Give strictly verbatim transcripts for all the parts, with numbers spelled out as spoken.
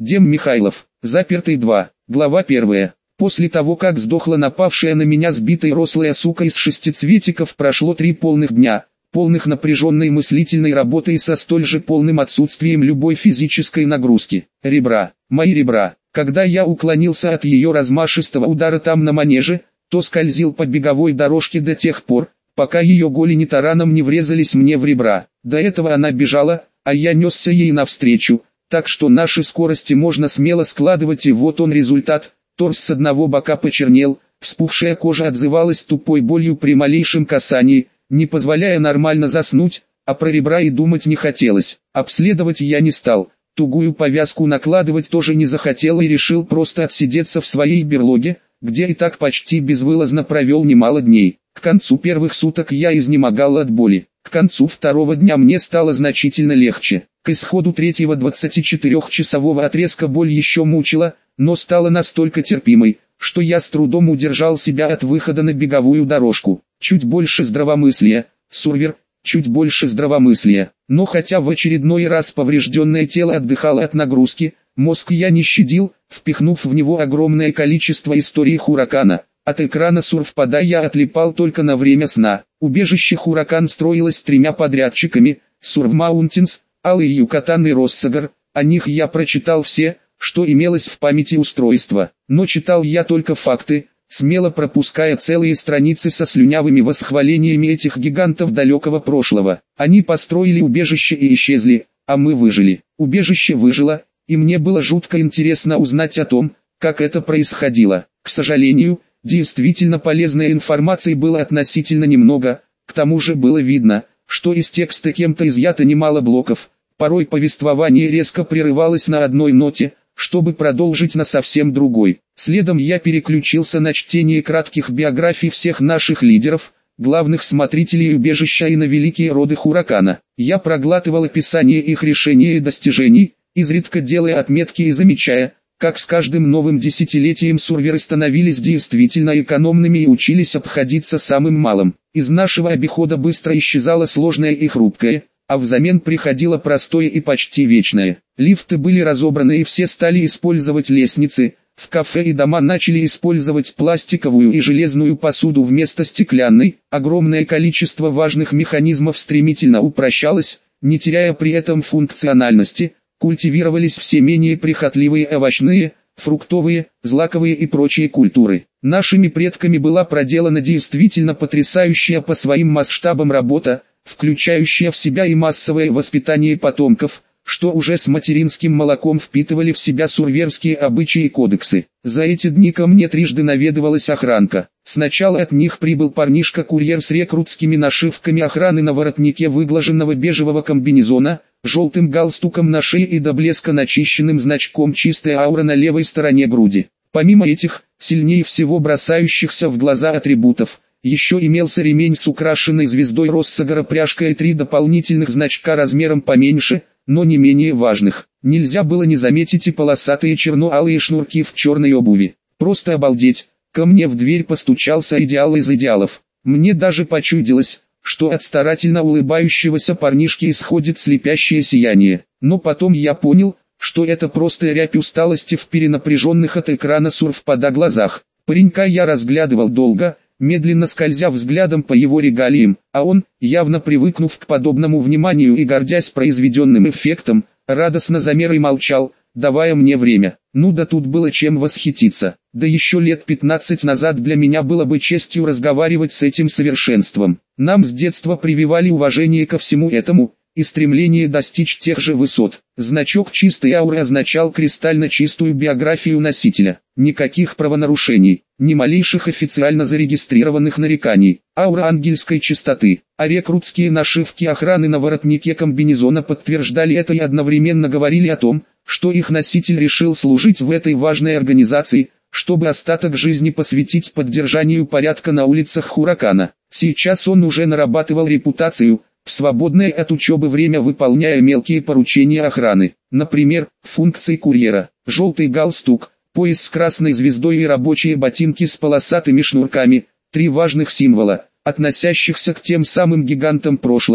Дем Михайлов. Запертый два. Глава первая. После того, как сдохла напавшая на меня сбитая рослая сука из шестицветиков, прошло три полных дня, полных напряженной мыслительной работы и со столь же полным отсутствием любой физической нагрузки. Ребра. Мои ребра. Когда я уклонился от ее размашистого удара там на манеже, то скользил по беговой дорожке до тех пор, пока ее голени тараном не врезались мне в ребра. До этого она бежала, а я несся ей навстречу, так что наши скорости можно смело складывать, и вот он результат. Торс с одного бока почернел, вспухшая кожа отзывалась тупой болью при малейшем касании, не позволяя нормально заснуть, а про ребра и думать не хотелось. Обследовать я не стал, тугую повязку накладывать тоже не захотел и решил просто отсидеться в своей берлоге, где и так почти безвылазно провел немало дней. К концу первых суток я изнемогал от боли, к концу второго дня мне стало значительно легче. К исходу третьего двадцатичетырехчасового отрезка боль еще мучила, но стала настолько терпимой, что я с трудом удержал себя от выхода на беговую дорожку. Чуть больше здравомыслия, Сурвер, чуть больше здравомыслия. Но хотя в очередной раз поврежденное тело отдыхало от нагрузки, мозг я не щадил, впихнув в него огромное количество историй Хуракана. От экрана Сурфпада я отлипал только на время сна. Убежище Хуракан строилось тремя подрядчиками: Surf Mountains, Алый Юкатан и Россагар. О них я прочитал все, что имелось в памяти устройства. Но читал я только факты, смело пропуская целые страницы со слюнявыми восхвалениями этих гигантов далекого прошлого. Они построили убежище и исчезли, а мы выжили. Убежище выжило, и мне было жутко интересно узнать о том, как это происходило. К сожалению, действительно полезной информации было относительно немного, к тому же было видно, что из текста кем-то изъято немало блоков, порой повествование резко прерывалось на одной ноте, чтобы продолжить на совсем другой. Следом я переключился на чтение кратких биографий всех наших лидеров, главных смотрителей убежища и на великие роды Хуракана. Я проглатывал описание их решений и достижений, изредка делая отметки и замечая, как с каждым новым десятилетием сурверы становились действительно экономными и учились обходиться самым малым. Из нашего обихода быстро исчезало сложное и хрупкое, а взамен приходило простое и почти вечное. Лифты были разобраны и все стали использовать лестницы, в кафе и дома начали использовать пластиковую и железную посуду вместо стеклянной, огромное количество важных механизмов стремительно упрощалось, не теряя при этом функциональности. Культивировались все менее прихотливые овощные, фруктовые, злаковые и прочие культуры. Нашими предками была проделана действительно потрясающая по своим масштабам работа, включающая в себя и массовое воспитание потомков, что уже с материнским молоком впитывали в себя сурверские обычаи и кодексы. За эти дни ко мне трижды наведывалась охранка. Сначала от них прибыл парнишка-курьер с рекрутскими нашивками охраны на воротнике выглаженного бежевого комбинезона, желтым галстуком на шее и до блеска начищенным значком «Чистая аура» на левой стороне груди. Помимо этих, сильнее всего бросающихся в глаза атрибутов, еще имелся ремень с украшенной звездой Россагара пряжкой и три дополнительных значка размером поменьше, но не менее важных. Нельзя было не заметить и полосатые черно-алые шнурки в черной обуви. Просто обалдеть, ко мне в дверь постучался идеал из идеалов. Мне даже почудилось, что от старательно улыбающегося парнишки исходит слепящее сияние. Но потом я понял, что это просто рябь усталости в перенапряженных от экрана Сурфпада глазах. Паренька я разглядывал долго, медленно скользя взглядом по его регалиям, а он, явно привыкнув к подобному вниманию и гордясь произведенным эффектом, радостно замер и молчал, давая мне время. Ну да тут было чем восхититься. Да еще лет пятнадцать назад для меня было бы честью разговаривать с этим совершенством. Нам с детства прививали уважение ко всему этому, и стремление достичь тех же высот. Значок чистой ауры означал кристально чистую биографию носителя. Никаких правонарушений, ни малейших официально зарегистрированных нареканий. Аура ангельской чистоты. А рекрутские нашивки охраны на воротнике комбинезона подтверждали это и одновременно говорили о том, что их носитель решил служить в этой важной организации, чтобы остаток жизни посвятить поддержанию порядка на улицах Хуракана. Сейчас он уже нарабатывал репутацию, в свободное от учебы время выполняя мелкие поручения охраны, например, функции курьера, желтый галстук, пояс с красной звездой и рабочие ботинки с полосатыми шнурками, три важных символа, относящихся к тем самым гигантам прошлого,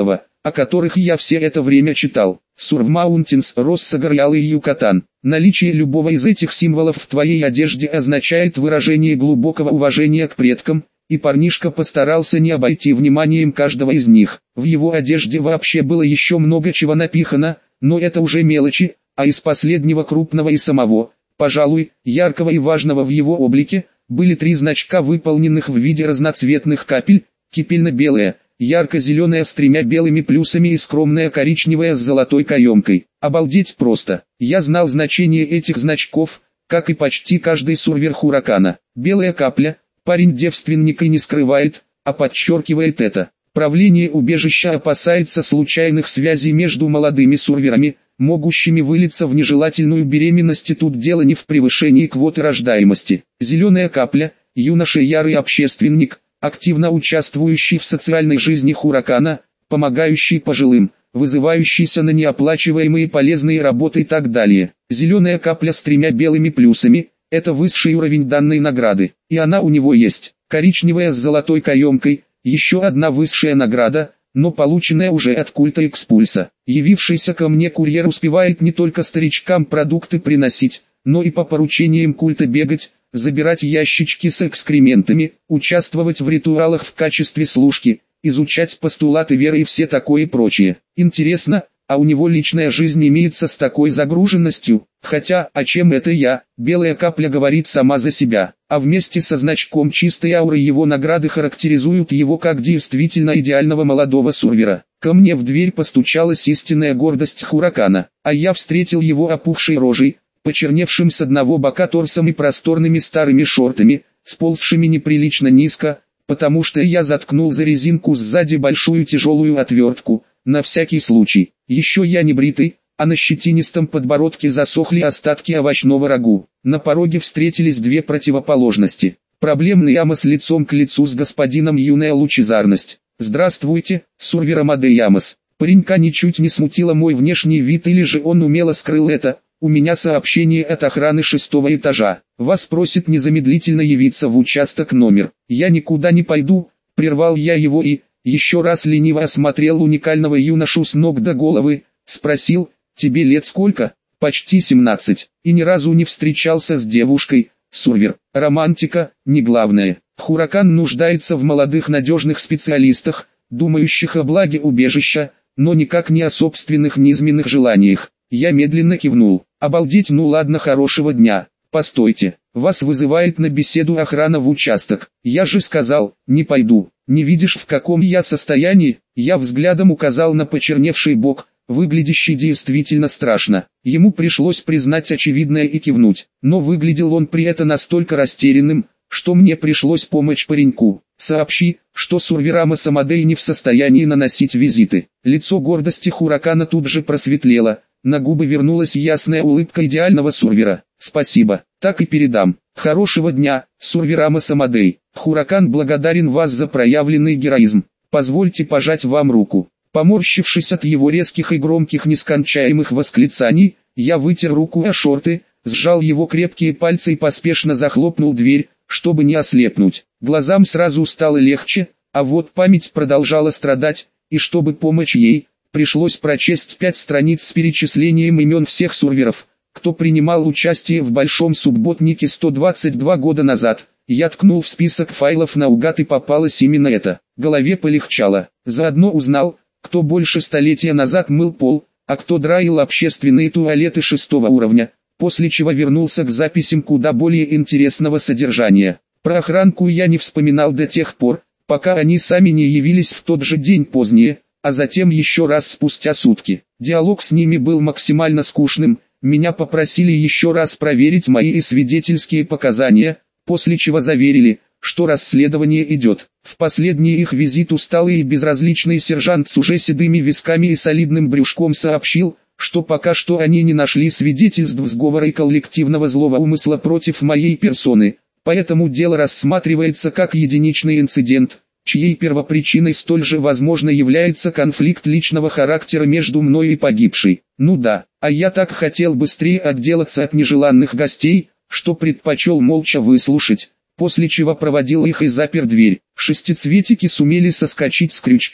о которых я все это время читал. Сурв Маунтинс, Росса Горьял и Юкатан. Наличие любого из этих символов в твоей одежде означает выражение глубокого уважения к предкам, и парнишка постарался не обойти вниманием каждого из них. В его одежде вообще было еще много чего напихано, но это уже мелочи, а из последнего крупного и самого, пожалуй, яркого и важного в его облике, были три значка, выполненных в виде разноцветных капель: кипельно-белая, ярко-зеленая с тремя белыми плюсами и скромная коричневая с золотой каемкой. Обалдеть просто. Я знал значение этих значков, как и почти каждый сурвер Хуракана. Белая капля, парень девственник и не скрывает, а подчеркивает это. Правление убежища опасается случайных связей между молодыми сурверами, могущими вылиться в нежелательную беременность, и тут дело не в превышении квоты рождаемости. Зеленая капля, юноша ярый общественник, активно участвующий в социальной жизни Хуракана, помогающий пожилым, вызывающийся на неоплачиваемые полезные работы и так далее. Зеленая капля с тремя белыми плюсами – это высший уровень данной награды, и она у него есть. Коричневая с золотой каемкой – еще одна высшая награда, но полученная уже от культа Экспульса. Явившийся ко мне курьер успевает не только старичкам продукты приносить, но и по поручениям культа бегать, забирать ящички с экскрементами, участвовать в ритуалах в качестве служки, изучать постулаты веры и все такое прочее. Интересно, а у него личная жизнь имеется с такой загруженностью? Хотя, о чем это я? Белая капля говорит сама за себя, а вместе со значком чистой ауры его награды характеризуют его как действительно идеального молодого сурвера. Ко мне в дверь постучалась истинная гордость Хуракана, а я встретил его опухшей рожей, почерневшим с одного бока торсом и просторными старыми шортами, сползшими неприлично низко, потому что я заткнул за резинку сзади большую тяжелую отвертку, на всякий случай. Еще я не бритый, а на щетинистом подбородке засохли остатки овощного рагу. На пороге встретились две противоположности. Проблемный Ямос лицом к лицу с господином юная лучезарность. «Здравствуйте, сурвер Амаде Ямос». Паренька ничуть не смутило мой внешний вид, или же он умело скрыл это. «У меня сообщение от охраны шестого этажа. Вас просит незамедлительно явиться в участок номер». «Я никуда не пойду», — прервал я его и, еще раз лениво осмотрел уникального юношу с ног до головы, спросил: «Тебе лет сколько?» «Почти семнадцать, и ни разу не встречался с девушкой». «Сурвер, романтика, не главное. Хуракан нуждается в молодых надежных специалистах, думающих о благе убежища, но никак не о собственных низменных желаниях». Я медленно кивнул. «Обалдеть, ну ладно, хорошего дня. Постойте, вас вызывает на беседу охрана в участок. Я же сказал, не пойду. Не видишь, в каком я состоянии?» Я взглядом указал на почерневший бок, выглядящий действительно страшно. Ему пришлось признать очевидное и кивнуть, но выглядел он при этом настолько растерянным, что мне пришлось помочь пареньку. «Сообщи, что сурвер Амос Амадей не в состоянии наносить визиты». Лицо гордости Хуракана тут же просветлело, на губы вернулась ясная улыбка идеального сурвера. «Спасибо, так и передам. Хорошего дня, сурвер Амос Амадей. Хуракан благодарен вас за проявленный героизм. Позвольте пожать вам руку». Поморщившись от его резких и громких нескончаемых восклицаний, я вытер руку о шорты, сжал его крепкие пальцы и поспешно захлопнул дверь, чтобы не ослепнуть. Глазам сразу стало легче, а вот память продолжала страдать, и чтобы помочь ей, пришлось прочесть пять страниц с перечислением имен всех сурверов, кто принимал участие в большом субботнике сто двадцать два года назад. Я ткнул в список файлов наугад, и попалось именно это. Голове полегчало. Заодно узнал, кто больше столетия назад мыл пол, а кто драил общественные туалеты шестого уровня, после чего вернулся к записям куда более интересного содержания. Про охранку я не вспоминал до тех пор, пока они сами не явились в тот же день позднее, а затем еще раз спустя сутки. Диалог с ними был максимально скучным, меня попросили еще раз проверить мои свидетельские показания, после чего заверили, что расследование идет. В последний их визит усталый и безразличный сержант с уже седыми висками и солидным брюшком сообщил, что пока что они не нашли свидетельств сговора и коллективного злого умысла против моей персоны, поэтому дело рассматривается как единичный инцидент, чьей первопричиной столь же возможно является конфликт личного характера между мной и погибшей. Ну да, а я так хотел быстрее отделаться от нежеланных гостей, что предпочел молча выслушать, после чего проводил их и запер дверь. Шестицветики сумели соскочить с крючка,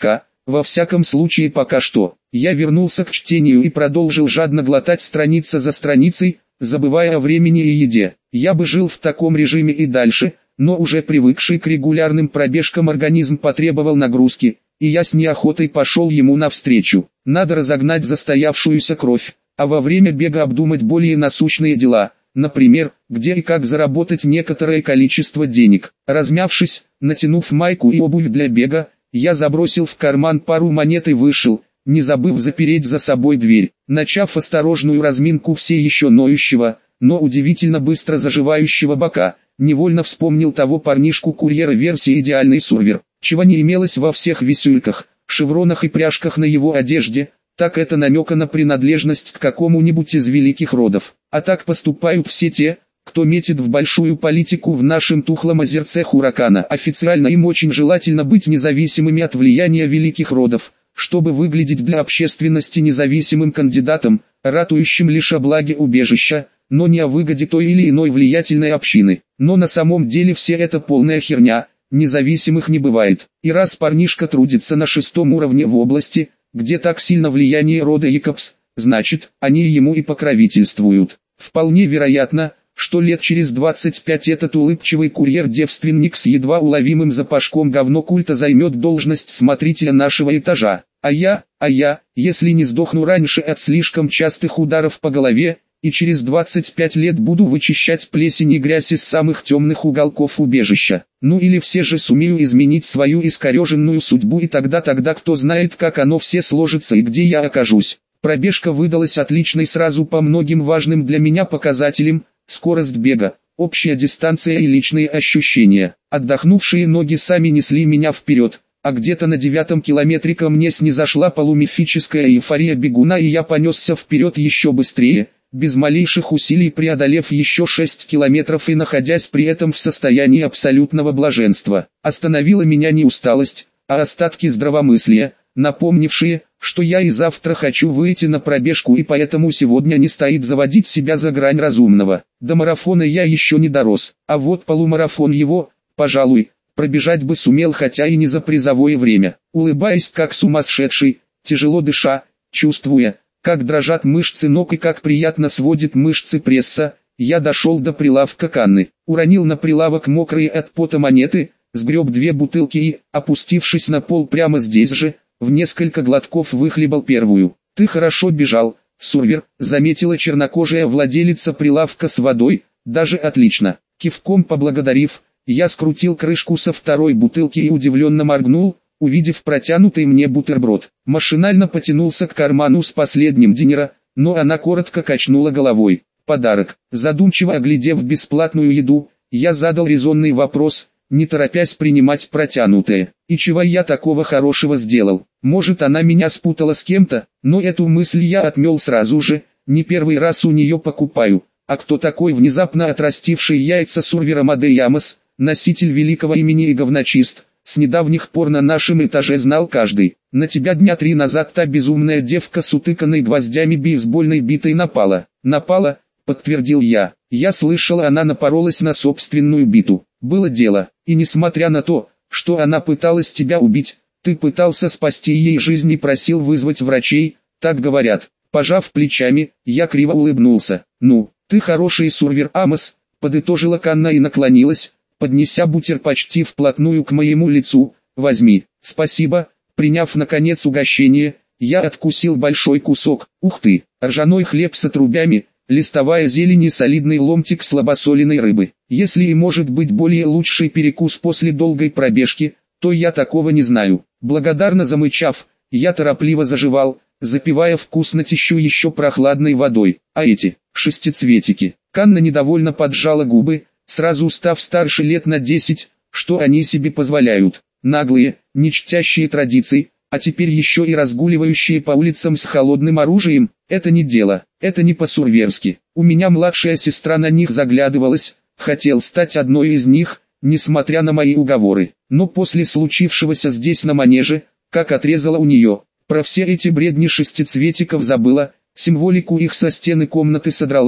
во всяком случае пока что. Я вернулся к чтению и продолжил жадно глотать страница за страницей, забывая о времени и еде. Я бы жил в таком режиме и дальше, но уже привыкший к регулярным пробежкам организм потребовал нагрузки, и я с неохотой пошел ему навстречу. Надо разогнать застоявшуюся кровь, а во время бега обдумать более насущные дела, например, где и как заработать некоторое количество денег. Размявшись, натянув майку и обувь для бега, я забросил в карман пару монет и вышел, не забыв запереть за собой дверь. Начав осторожную разминку все еще ноющего, но удивительно быстро заживающего бока, невольно вспомнил того парнишку-курьера версии «Идеальный сурвер», чего не имелось во всех висюльках, шевронах и пряжках на его одежде, так это намека на принадлежность к какому-нибудь из великих родов. А так поступают все те, кто метит в большую политику в нашем тухлом озерце Хуракана. Официально им очень желательно быть независимыми от влияния великих родов, чтобы выглядеть для общественности независимым кандидатом, ратующим лишь о благе убежища, но не о выгоде той или иной влиятельной общины. Но на самом деле все это полная херня, независимых не бывает. И раз парнишка трудится на шестом уровне в области, где так сильно влияние рода Якобс, значит, они ему и покровительствуют. Вполне вероятно, что лет через двадцать пять этот улыбчивый курьер-девственник с едва уловимым запашком говно культа займет должность смотрителя нашего этажа. А я, а я, если не сдохну раньше от слишком частых ударов по голове, и через двадцать пять лет буду вычищать плесень и грязь из самых темных уголков убежища. Ну или все же сумею изменить свою искореженную судьбу, и тогда тогда кто знает, как оно все сложится и где я окажусь. Пробежка выдалась отличной сразу по многим важным для меня показателям: скорость бега, общая дистанция и личные ощущения. Отдохнувшие ноги сами несли меня вперед, а где-то на девятом километре ко мне снизошла полумифическая эйфория бегуна, и я понесся вперед еще быстрее, без малейших усилий преодолев еще шесть километров и находясь при этом в состоянии абсолютного блаженства. Остановила меня не усталость, а остатки здравомыслия, напомнившие, что я и завтра хочу выйти на пробежку, и поэтому сегодня не стоит заводить себя за грань разумного. До марафона я еще не дорос, а вот полумарафон его, пожалуй, пробежать бы сумел, хотя и не за призовое время. Улыбаясь как сумасшедший, тяжело дыша, чувствуя, как дрожат мышцы ног и как приятно сводит мышцы пресса, я дошел до прилавка Канны, уронил на прилавок мокрые от пота монеты, сгреб две бутылки и, опустившись на пол прямо здесь же, в несколько глотков выхлебал первую. «Ты хорошо бежал, сурвер», — заметила чернокожая владелица прилавка с водой, «даже отлично». Кивком поблагодарив, я скрутил крышку со второй бутылки и удивленно моргнул, увидев протянутый мне бутерброд. Машинально потянулся к карману с последним динера, но она коротко качнула головой. «Подарок». Задумчиво оглядев бесплатную еду, я задал резонный вопрос, не торопясь принимать протянутое. «И чего я такого хорошего сделал? Может, она меня спутала с кем-то?» Но эту мысль я отмел сразу же, не первый раз у нее покупаю. А кто такой внезапно отрастивший яйца сурвера Мадеямос, носитель великого имени и говночист? С недавних пор на нашем этаже знал каждый. На тебя дня три назад та безумная девка с утыканной гвоздями бейсбольной битой напала. Напала, подтвердил я. Я слышал, она напоролась на собственную биту. Было дело. И несмотря на то, что она пыталась тебя убить, ты пытался спасти ей жизнь и просил вызвать врачей, так говорят. Пожав плечами, я криво улыбнулся. Ну, ты хороший сурвер, Амос, подытожила Канна и наклонилась, поднеся бутер почти вплотную к моему лицу. «Возьми». «Спасибо». Приняв наконец угощение, я откусил большой кусок. Ух ты, ржаной хлеб с отрубями, листовая зелень и солидный ломтик слабосоленой рыбы. Если и может быть более лучший перекус после долгой пробежки, то я такого не знаю. Благодарно замычав, я торопливо заживал, запивая вкуснотищу еще прохладной водой. А эти, шестицветики. Канна недовольно поджала губы, сразу став старше лет на десять, что они себе позволяют. Наглые, не чтящие традиций, а теперь еще и разгуливающие по улицам с холодным оружием. Это не дело, это не по-сурверски. У меня младшая сестра на них заглядывалась, хотел стать одной из них, несмотря на мои уговоры. Но после случившегося здесь на манеже, как отрезала у нее, про все эти бредни шестицветиков забыла, символику их со стены комнаты содрала,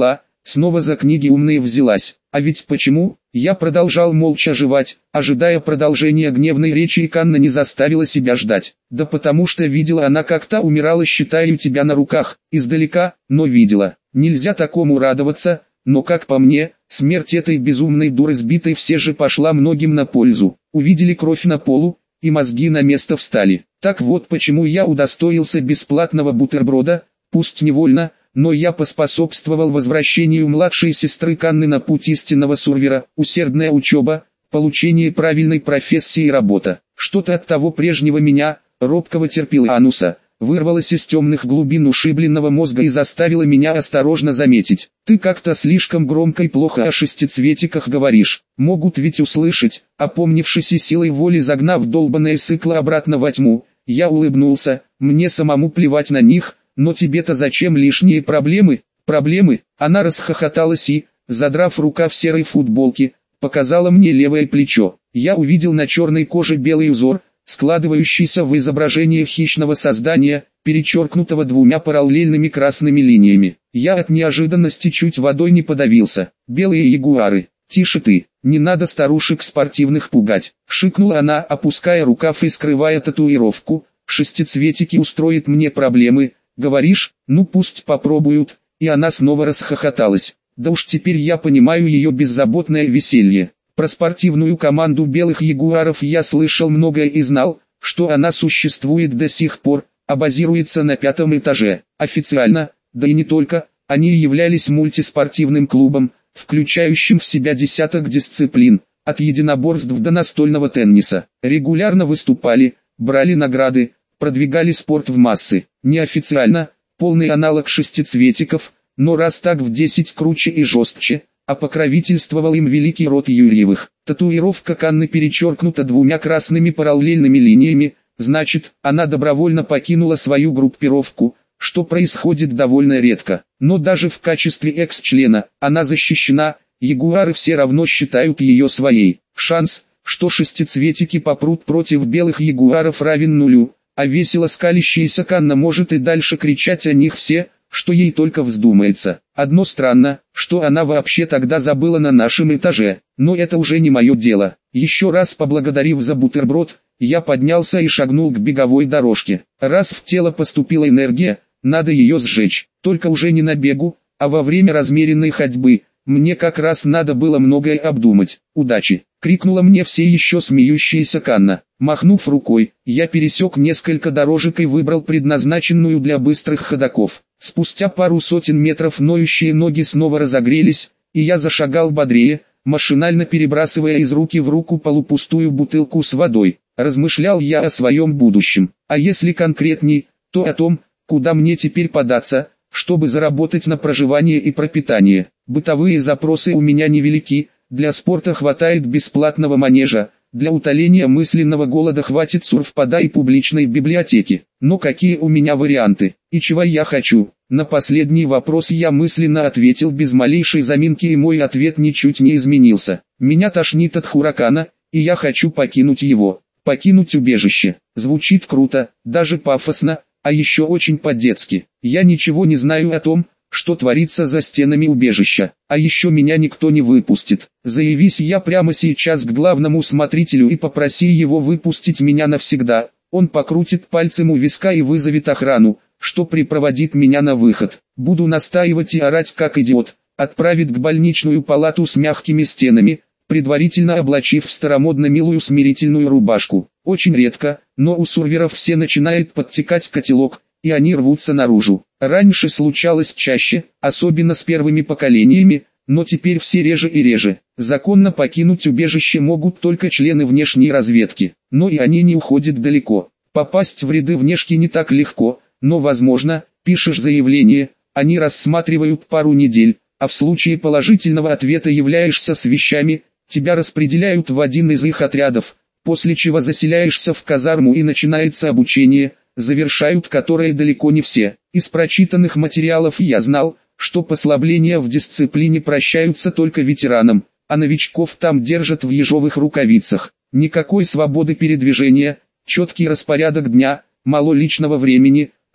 снова за книги умные взялась. А ведь почему? Я продолжал молча жевать, ожидая продолжения гневной речи, и Канна не заставила себя ждать. Да потому что видела она, как та умирала, считая у тебя на руках, издалека, но видела. Нельзя такому радоваться, но как по мне, смерть этой безумной дуры сбитой все же пошла многим на пользу. Увидели кровь на полу, и мозги на место встали. Так вот почему я удостоился бесплатного бутерброда, пусть невольно, но я поспособствовал возвращению младшей сестры Канны на путь истинного сурвера, усердная учеба, получение правильной профессии и работа. Что-то от того прежнего меня, робкого терпилануса, вырвалось из темных глубин ушибленного мозга и заставило меня осторожно заметить. Ты как-то слишком громко и плохо о шестицветиках говоришь. Могут ведь услышать. Опомнившись и силой воли загнав долбаное сыкло обратно во тьму, я улыбнулся. Мне самому плевать на них, но тебе-то зачем лишние проблемы? Проблемы? Она расхохоталась и, задрав рукав серой футболки, показала мне левое плечо. Я увидел на черной коже белый узор, складывающийся в изображение хищного создания, перечеркнутого двумя параллельными красными линиями. Я от неожиданности чуть водой не подавился. Белые ягуары. Тише ты, не надо старушек спортивных пугать. Шикнула она, опуская рукав и скрывая татуировку. Шестицветики устроят мне проблемы, говоришь? Ну пусть попробуют. И она снова расхохоталась. Да уж теперь я понимаю ее беззаботное веселье. Про спортивную команду белых ягуаров я слышал многое и знал, что она существует до сих пор, а базируется на пятом этаже. Официально, да и не только, они являлись мультиспортивным клубом, включающим в себя десяток дисциплин, от единоборств до настольного тенниса. Регулярно выступали, брали награды, продвигали спорт в массы. Неофициально, полный аналог шестицветиков, но раз так в десять круче и жестче, а покровительствовал им великий род Юрьевых. Татуировка Канны перечеркнута двумя красными параллельными линиями, значит, она добровольно покинула свою группировку, что происходит довольно редко. Но даже в качестве экс-члена, она защищена, ягуары все равно считают ее своей. Шанс, что шестицветики попрут против белых ягуаров, равен нулю, а весело скалящаяся Канна может и дальше кричать о них все, что ей только вздумается. Одно странно, что она вообще тогда забыла на нашем этаже, но это уже не мое дело. Еще раз поблагодарив за бутерброд, я поднялся и шагнул к беговой дорожке. Раз в тело поступила энергия, надо ее сжечь, только уже не на бегу, а во время размеренной ходьбы. Мне как раз надо было многое обдумать. «Удачи!» — крикнула мне все еще смеющаяся Канна. Махнув рукой, я пересек несколько дорожек и выбрал предназначенную для быстрых ходоков. Спустя пару сотен метров ноющие ноги снова разогрелись, и я зашагал бодрее, машинально перебрасывая из руки в руку полупустую бутылку с водой. Размышлял я о своем будущем, а если конкретней, то о том, куда мне теперь податься, чтобы заработать на проживание и пропитание. Бытовые запросы у меня невелики, для спорта хватает бесплатного манежа, для утоления мысленного голода хватит сурфпада и публичной библиотеки. Но какие у меня варианты, и чего я хочу? На последний вопрос я мысленно ответил без малейшей заминки, и мой ответ ничуть не изменился. Меня тошнит от Хуракана, и я хочу покинуть его. Покинуть убежище. Звучит круто, даже пафосно, а еще очень по-детски. Я ничего не знаю о том, что творится за стенами убежища, а еще меня никто не выпустит. Заявись я прямо сейчас к главному смотрителю и попроси его выпустить меня навсегда, он покрутит пальцем у виска и вызовет охрану, что припроводит меня на выход. Буду настаивать и орать как идиот, отправит к больничную палату с мягкими стенами, предварительно облачив в старомодно милую смирительную рубашку. Очень редко, но у сурверов все начинает подтекать котелок, и они рвутся наружу. Раньше случалось чаще, особенно с первыми поколениями, но теперь все реже и реже. Законно покинуть убежище могут только члены внешней разведки, но и они не уходят далеко. Попасть в ряды внешки не так легко, но возможно. Пишешь заявление, они рассматривают пару недель, а в случае положительного ответа являешься с вещами, тебя распределяют в один из их отрядов, после чего заселяешься в казарму и начинается обучение, завершают которое далеко не все. Из прочитанных материалов я знал, что послабления в дисциплине прощаются только ветеранам, а новичков там держат в ежовых рукавицах. Никакой свободы передвижения, четкий распорядок дня, мало личного времени,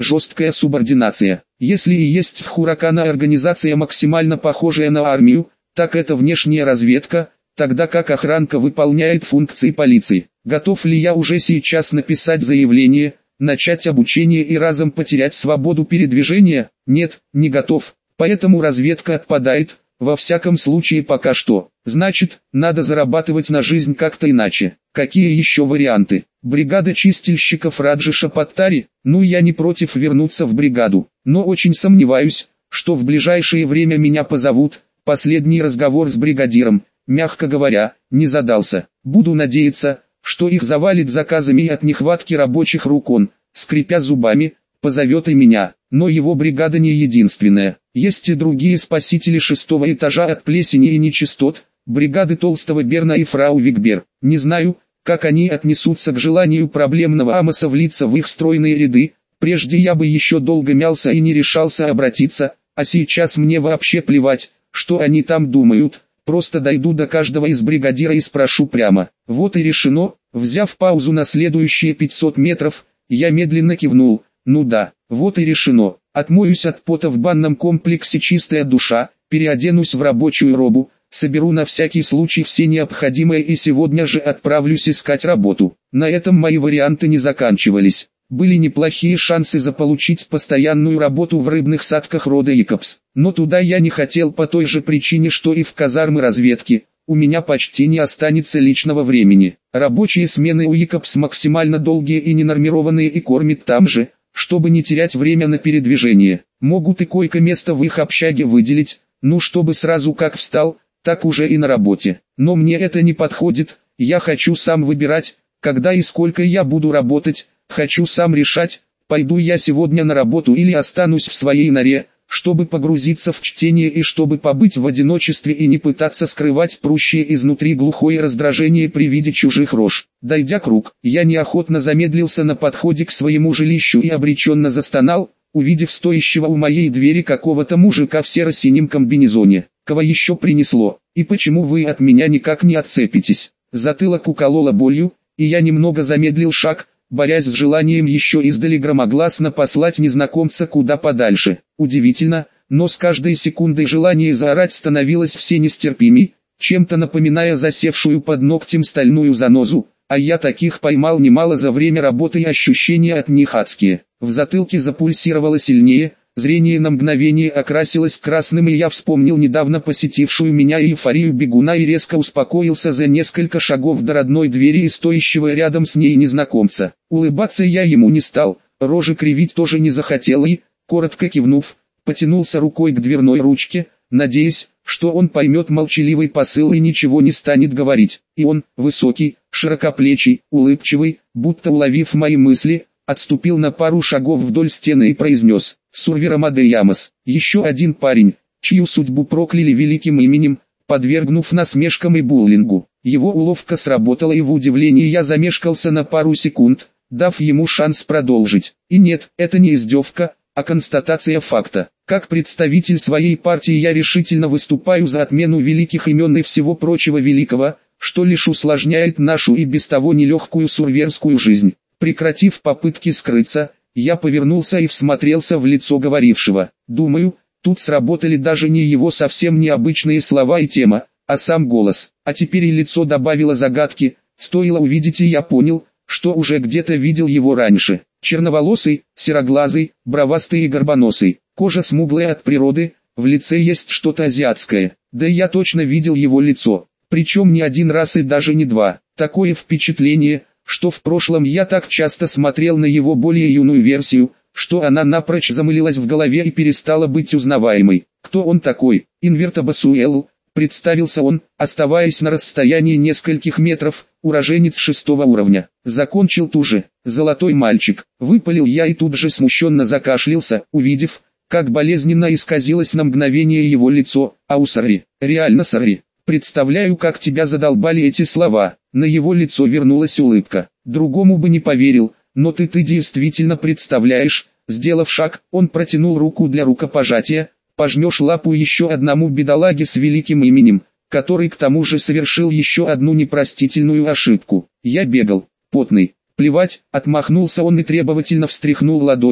жесткая субординация. Если и есть в Хуракана организация максимально похожая на армию, так это внешняя разведка, тогда как охранка выполняет функции полиции. Готов ли я уже сейчас написать заявление, начать обучение и разом потерять свободу передвижения? Нет, не готов, поэтому разведка отпадает, во всяком случае пока что. Значит, надо зарабатывать на жизнь как-то иначе. Какие еще варианты? Бригада чистильщиков Раджиша Паттари? Ну, я не против вернуться в бригаду, но очень сомневаюсь, что в ближайшее время меня позовут. Последний разговор с бригадиром, мягко говоря, не задался. Буду надеяться, что их завалит заказами и от нехватки рабочих рук он, скрипя зубами, позовет и меня. Но его бригада не единственная. Есть и другие спасители шестого этажа от плесени и нечистот, бригады Толстого Берна и фрау Викбер. Не знаю, как они отнесутся к желанию проблемного Амоса влиться в их стройные ряды. Прежде я бы еще долго мялся и не решался обратиться, а сейчас мне вообще плевать, что они там думают. Просто дойду до каждого из бригадира и спрошу прямо. Вот и решено. Взяв паузу на следующие пятьсот метров, я медленно кивнул. Ну да, вот и решено. Отмоюсь от пота в банном комплексе «Чистая душа», переоденусь в рабочую робу, соберу на всякий случай все необходимое и сегодня же отправлюсь искать работу. На этом мои варианты не заканчивались. Были неплохие шансы заполучить постоянную работу в рыбных садках рода Якобс. Но туда я не хотел по той же причине, что и в казармы разведки. У меня почти не останется личного времени. Рабочие смены у Якобс максимально долгие и ненормированные и кормят там же, чтобы не терять время на передвижение. Могут и койко-место в их общаге выделить, ну чтобы сразу как встал, так уже и на работе. Но мне это не подходит, я хочу сам выбирать, когда и сколько я буду работать, хочу сам решать, пойду я сегодня на работу или останусь в своей норе, чтобы погрузиться в чтение и чтобы побыть в одиночестве и не пытаться скрывать прущее изнутри глухое раздражение при виде чужих рож. Дойдя круг, я неохотно замедлился на подходе к своему жилищу и обреченно застонал, увидев стоящего у моей двери какого-то мужика в серо-синем комбинезоне. Кого еще принесло, и почему вы от меня никак не отцепитесь? Затылок укололо болью, и я немного замедлил шаг, борясь с желанием еще издали громогласно послать незнакомца куда подальше. Удивительно, но с каждой секундой желание заорать становилось все нестерпимей, чем-то напоминая засевшую под ногтем стальную занозу, а я таких поймал немало за время работы и ощущения от них адские. В затылке запульсировало сильнее, зрение на мгновение окрасилось красным, и я вспомнил недавно посетившую меня эйфорию бегуна и резко успокоился за несколько шагов до родной двери и стоящего рядом с ней незнакомца. Улыбаться я ему не стал, рожи кривить тоже не захотел и, коротко кивнув, потянулся рукой к дверной ручке, надеясь, что он поймет молчаливый посыл и ничего не станет говорить. И он, высокий, широкоплечий, улыбчивый, будто уловив мои мысли, отступил на пару шагов вдоль стены и произнес: «Сурвера Мадеямос, еще один парень, чью судьбу прокляли великим именем, подвергнув насмешкам и буллингу». Его уловка сработала, и в удивлении я замешкался на пару секунд, дав ему шанс продолжить. И нет, это не издевка, а констатация факта. Как представитель своей партии я решительно выступаю за отмену великих имен и всего прочего великого, что лишь усложняет нашу и без того нелегкую сурверскую жизнь. Прекратив попытки скрыться, я повернулся и всмотрелся в лицо говорившего. Думаю, тут сработали даже не его совсем необычные слова и тема, а сам голос. А теперь и лицо добавило загадки, стоило увидеть, и я понял, что уже где-то видел его раньше. Черноволосый, сероглазый, бровастый и горбоносый, кожа смуглая от природы, в лице есть что-то азиатское. Да я точно видел его лицо, причем не один раз и даже не два. Такое впечатление, что в прошлом я так часто смотрел на его более юную версию, что она напрочь замылилась в голове и перестала быть узнаваемой. Кто он такой? Инверто Басуэл, представился он, оставаясь на расстоянии нескольких метров, уроженец шестого уровня. Закончил туже. Золотой мальчик. Выпалил я и тут же смущенно закашлялся, увидев, как болезненно исказилось на мгновение его лицо. Ау, сорри, реально сорри. Представляю, как тебя задолбали эти слова. На его лицо вернулась улыбка. Другому бы не поверил, но ты ты действительно представляешь. Сделав шаг, он протянул руку для рукопожатия. Пожмешь лапу еще одному бедолаге с великим именем, который к тому же совершил еще одну непростительную ошибку. Я бегал, потный. Плевать, отмахнулся он и требовательно встряхнул ладонью,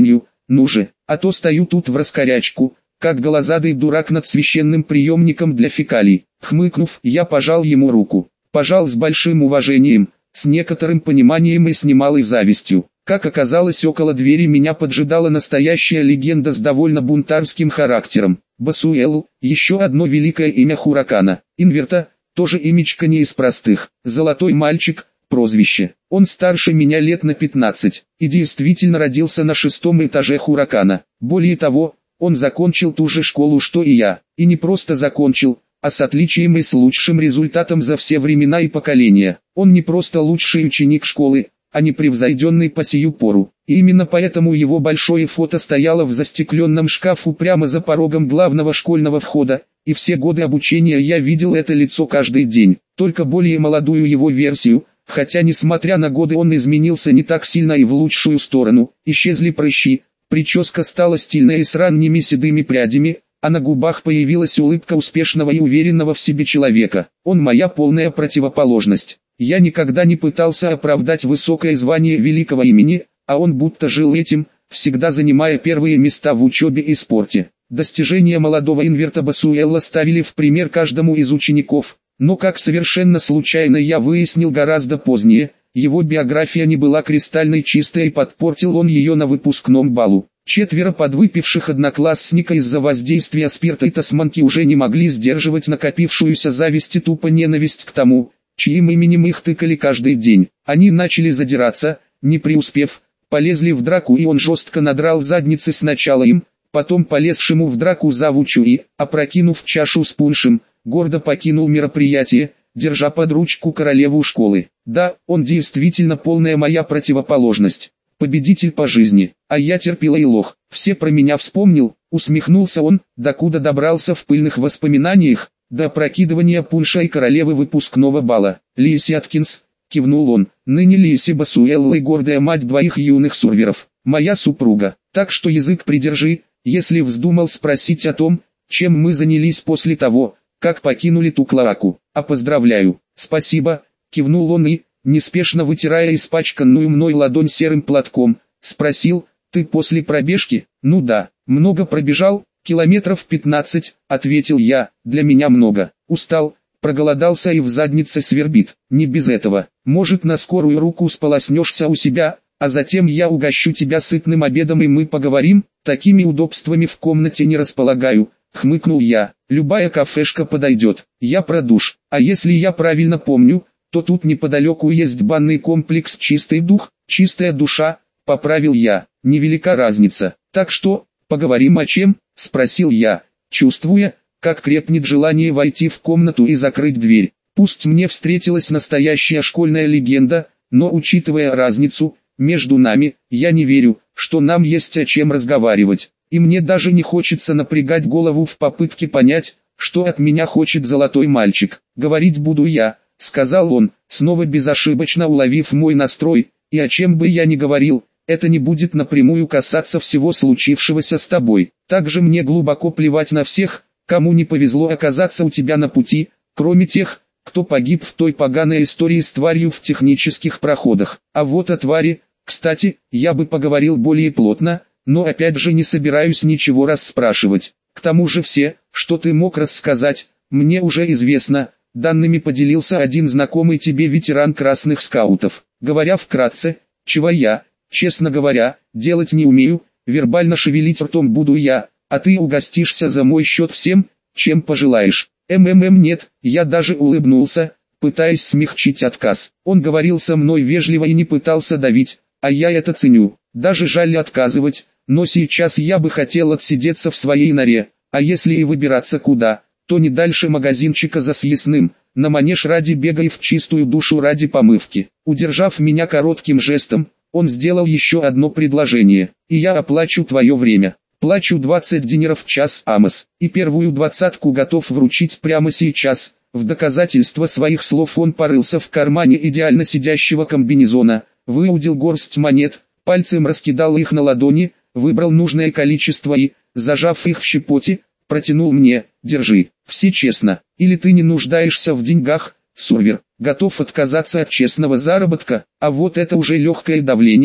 ну же, а то стою тут в раскорячку, как голозадый дурак над священным приемником для фекалий. Хмыкнув, я пожал ему руку. Пожал с большим уважением, с некоторым пониманием и с немалой завистью. Как оказалось, около двери меня поджидала настоящая легенда с довольно бунтарским характером. Басуэлу, еще одно великое имя Хуракана. Инверта, тоже имечко не из простых. Золотой мальчик, прозвище. Он старше меня лет на пятнадцать, и действительно родился на шестом этаже Хуракана. Более того, он закончил ту же школу, что и я. И не просто закончил, а с отличием и с лучшим результатом за все времена и поколения. Он не просто лучший ученик школы, а непревзойденный по сию пору. И именно поэтому его большое фото стояло в застекленном шкафу прямо за порогом главного школьного входа, и все годы обучения я видел это лицо каждый день, только более молодую его версию, хотя несмотря на годы он изменился не так сильно и в лучшую сторону. Исчезли прыщи, прическа стала стильной и с ранними седыми прядями, а на губах появилась улыбка успешного и уверенного в себе человека. Он моя полная противоположность. Я никогда не пытался оправдать высокое звание великого имени, а он будто жил этим, всегда занимая первые места в учебе и спорте. Достижения молодого Инверта Басуэлла ставили в пример каждому из учеников, но как совершенно случайно я выяснил гораздо позднее, его биография не была кристальной чистой и подпортил он ее на выпускном балу. Четверо подвыпивших одноклассника из-за воздействия спирта и тасманки уже не могли сдерживать накопившуюся зависть и тупо ненависть к тому, чьим именем их тыкали каждый день. Они начали задираться, не преуспев, полезли в драку, и он жестко надрал задницы сначала им, потом полезшему в драку завучу и, опрокинув чашу с пуншем, гордо покинул мероприятие, держа под ручку королеву школы. Да, он действительно полная моя противоположность, победитель по жизни, а я терпила и лох. Все про меня вспомнил, усмехнулся он, докуда добрался в пыльных воспоминаниях, до опрокидывания пунша и королевы выпускного бала. Лиси Аткинс, кивнул он, ныне Лиси Басуэлла и гордая мать двоих юных сурверов, моя супруга. Так что язык придержи, если вздумал спросить о том, чем мы занялись после того, как покинули ту клоаку. А поздравляю. Спасибо, кивнул он и, неспешно вытирая испачканную мной ладонь серым платком, спросил: ты после пробежки? Ну да, много пробежал, километров пятнадцать, ответил я. Для меня много. Устал, проголодался и в заднице свербит. Не без этого. Может, на скорую руку сполоснешься у себя, а затем я угощу тебя сытным обедом и мы поговорим. Такими удобствами в комнате не располагаю, хмыкнул я. Любая кафешка подойдет. Я про душ. А если я правильно помню, то тут неподалеку есть банный комплекс «Чистый дух», «Чистая душа», поправил я. Невелика разница. Так что, поговорим о чем? Спросил я, чувствуя, как крепнет желание войти в комнату и закрыть дверь. Пусть мне встретилась настоящая школьная легенда, но учитывая разницу между нами, я не верю, что нам есть о чем разговаривать. И мне даже не хочется напрягать голову в попытке понять, что от меня хочет золотой мальчик. Говорить буду я, сказал он, снова безошибочно уловив мой настрой, и о чем бы я ни говорил, это не будет напрямую касаться всего случившегося с тобой. Также мне глубоко плевать на всех, кому не повезло оказаться у тебя на пути, кроме тех, кто погиб в той поганой истории с тварью в технических проходах. А вот о твари, кстати, я бы поговорил более плотно, но опять же не собираюсь ничего расспрашивать. К тому же все, что ты мог рассказать, мне уже известно. Данными поделился один знакомый тебе ветеран красных скаутов. Говоря вкратце, чего я, честно говоря, делать не умею, вербально шевелить ртом буду я, а ты угостишься за мой счет всем, чем пожелаешь. МММ нет, я даже улыбнулся, пытаясь смягчить отказ. Он говорил со мной вежливо и не пытался давить, а я это ценю. Даже жаль отказывать, но сейчас я бы хотел отсидеться в своей норе, а если и выбираться куда, то не дальше магазинчика за съестным, на манеж ради бега и в чистую душу ради помывки. Удержав меня коротким жестом, он сделал еще одно предложение, и я оплачу твое время. Плачу двадцать динеров в час, Амос, и первую двадцатку готов вручить прямо сейчас. В доказательство своих слов он порылся в кармане идеально сидящего комбинезона, выудил горсть монет, пальцем раскидал их на ладони, выбрал нужное количество и, зажав их в щепоте, протянул мне: держи. Все честно, или ты не нуждаешься в деньгах, сурвер, готов отказаться от честного заработка, а вот это уже легкое давление,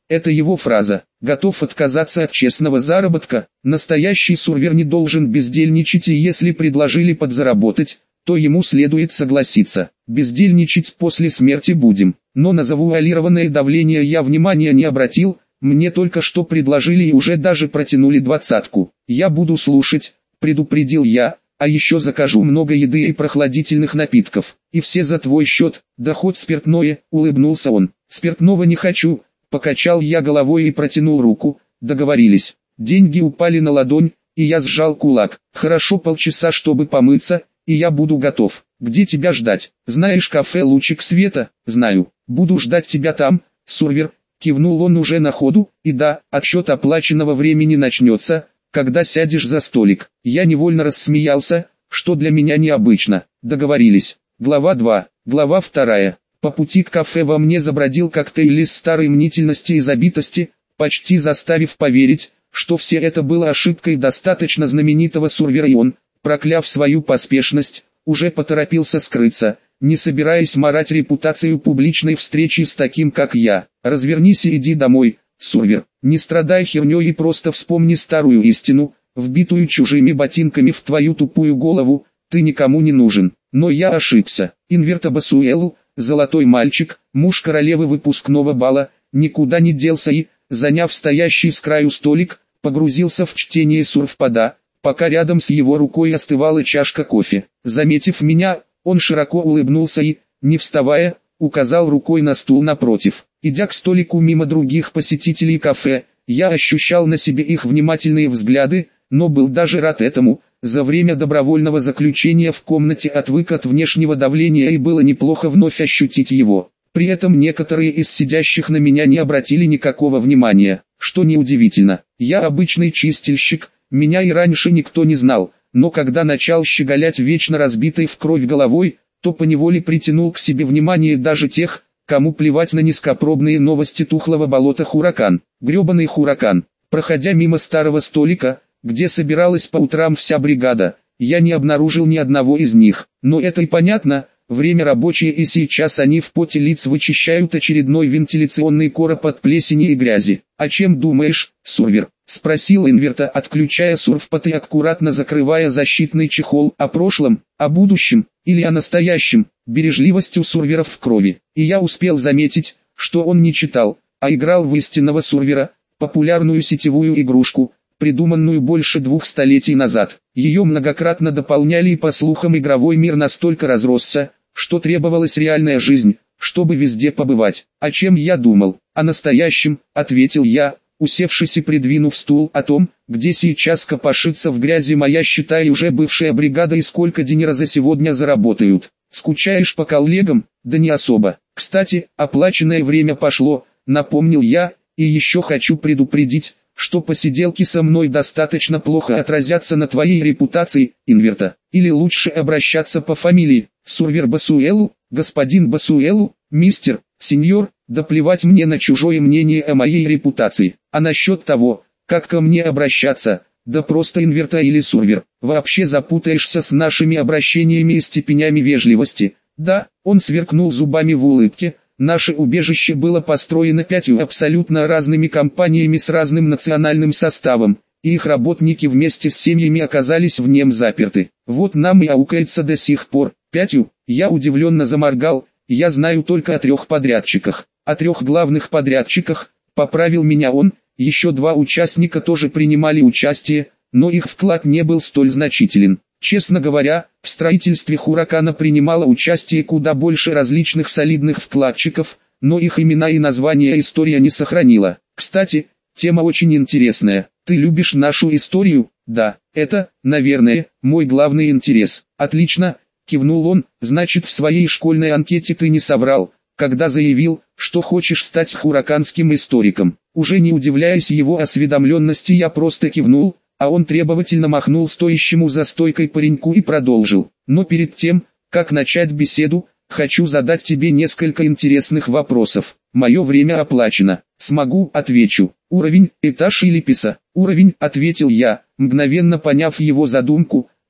Это его фраза. Готов отказаться от честного заработка. Настоящий сурвер не должен бездельничать, и если предложили подзаработать, то ему следует согласиться. Бездельничать после смерти будем. Но на завуалированное давление я внимания не обратил, мне только что предложили и уже даже протянули двадцатку. Я буду слушать, предупредил я, а еще закажу много еды и прохладительных напитков. И все за твой счет, да хоть спиртное, улыбнулся он. Спиртного не хочу, покачал я головой и протянул руку, договорились. Деньги упали на ладонь, и я сжал кулак. Хорошо, полчаса, чтобы помыться, и я буду готов. Где тебя ждать? Знаешь кафе «Лучик света»? Знаю. Буду ждать тебя там, сурвер. Кивнул он уже на ходу, и да, отсчет оплаченного времени начнется, когда сядешь за столик. Я невольно рассмеялся, что для меня необычно. Договорились. Глава два. Глава вторая. По пути к кафе во мне забродил коктейль из старой мнительности и забитости, почти заставив поверить, что все это было ошибкой достаточно знаменитого сурвера, и он, прокляв свою поспешность, уже поторопился скрыться, не собираясь марать репутацию публичной встречи с таким как я. Развернись и иди домой, сурвер, не страдай херней и просто вспомни старую истину, вбитую чужими ботинками в твою тупую голову, ты никому не нужен. Но я ошибся. Инверто Басуэлу, золотой мальчик, муж королевы выпускного бала, никуда не делся и, заняв стоящий с краю столик, погрузился в чтение сурфпада, пока рядом с его рукой остывала чашка кофе. Заметив меня, он широко улыбнулся и, не вставая, указал рукой на стул напротив. Идя к столику мимо других посетителей кафе, я ощущал на себе их внимательные взгляды, но был даже рад этому. За время добровольного заключения в комнате отвык от внешнего давления, и было неплохо вновь ощутить его. При этом некоторые из сидящих на меня не обратили никакого внимания, что неудивительно. Я обычный чистильщик, меня и раньше никто не знал, но когда начал щеголять вечно разбитой в кровь головой, то поневоле притянул к себе внимание даже тех, кому плевать на низкопробные новости тухлого болота Хуракан. Гребаный Хуракан. Проходя мимо старого столика, где собиралась по утрам вся бригада, я не обнаружил ни одного из них. Но это и понятно, время рабочее, и сейчас они в поте лиц вычищают очередной вентиляционный короб от плесени и грязи. «А чем думаешь, сурвер?» — спросил Инверто, отключая сурфпад и аккуратно закрывая защитный чехол. «О прошлом, о будущем или о настоящем?» Бережливость у сурверов в крови. И я успел заметить, что он не читал, а играл в истинного сурвера, популярную сетевую игрушку, придуманную больше двух столетий назад. Ее многократно дополняли, и по слухам игровой мир настолько разросся, что требовалась реальная жизнь, чтобы везде побывать. «О чем я думал?» «О настоящем», — ответил я, усевшись и придвинув стул. «О том, где сейчас копошится в грязи моя, считай, уже бывшая бригада, и сколько денег за сегодня заработают. Скучаешь по коллегам?» «Да не особо. Кстати, оплаченное время пошло», — напомнил я, «и еще хочу предупредить, что посиделки со мной достаточно плохо отразятся на твоей репутации, Инверто. Или лучше обращаться по фамилии, сурвер Басуэлу, господин Басуэлу, мистер, сеньор, да плевать мне на чужое мнение о моей репутации. А насчет того, как ко мне обращаться, да просто Инверто или сурвер, вообще запутаешься с нашими обращениями и степенями вежливости». Да, он сверкнул зубами в улыбке. Наше убежище было построено пятью абсолютно разными компаниями с разным национальным составом, и их работники вместе с семьями оказались в нем заперты. Вот нам и аукается до сих пор. Пятью? Я удивленно заморгал. Я знаю только о трех подрядчиках. О трех главных подрядчиках, поправил меня он. Еще два участника тоже принимали участие, но их вклад не был столь значителен. Честно говоря, в строительстве Хуракана принимало участие куда больше различных солидных вкладчиков, но их имена и названия история не сохранила. Кстати, тема очень интересная. Ты любишь нашу историю? Да, это, наверное, мой главный интерес. Отлично, кивнул он, значит, в своей школьной анкете ты не соврал, когда заявил, что хочешь стать хураканским историком. Уже не удивляясь его осведомленности, я просто кивнул, а он требовательно махнул стоящему за стойкой пареньку и продолжил. Но перед тем, как начать беседу, хочу задать тебе несколько интересных вопросов. Мое время оплачено. Смогу, отвечу. Уровень, этаж или писа? Уровень, ответил я, мгновенно поняв его задумку.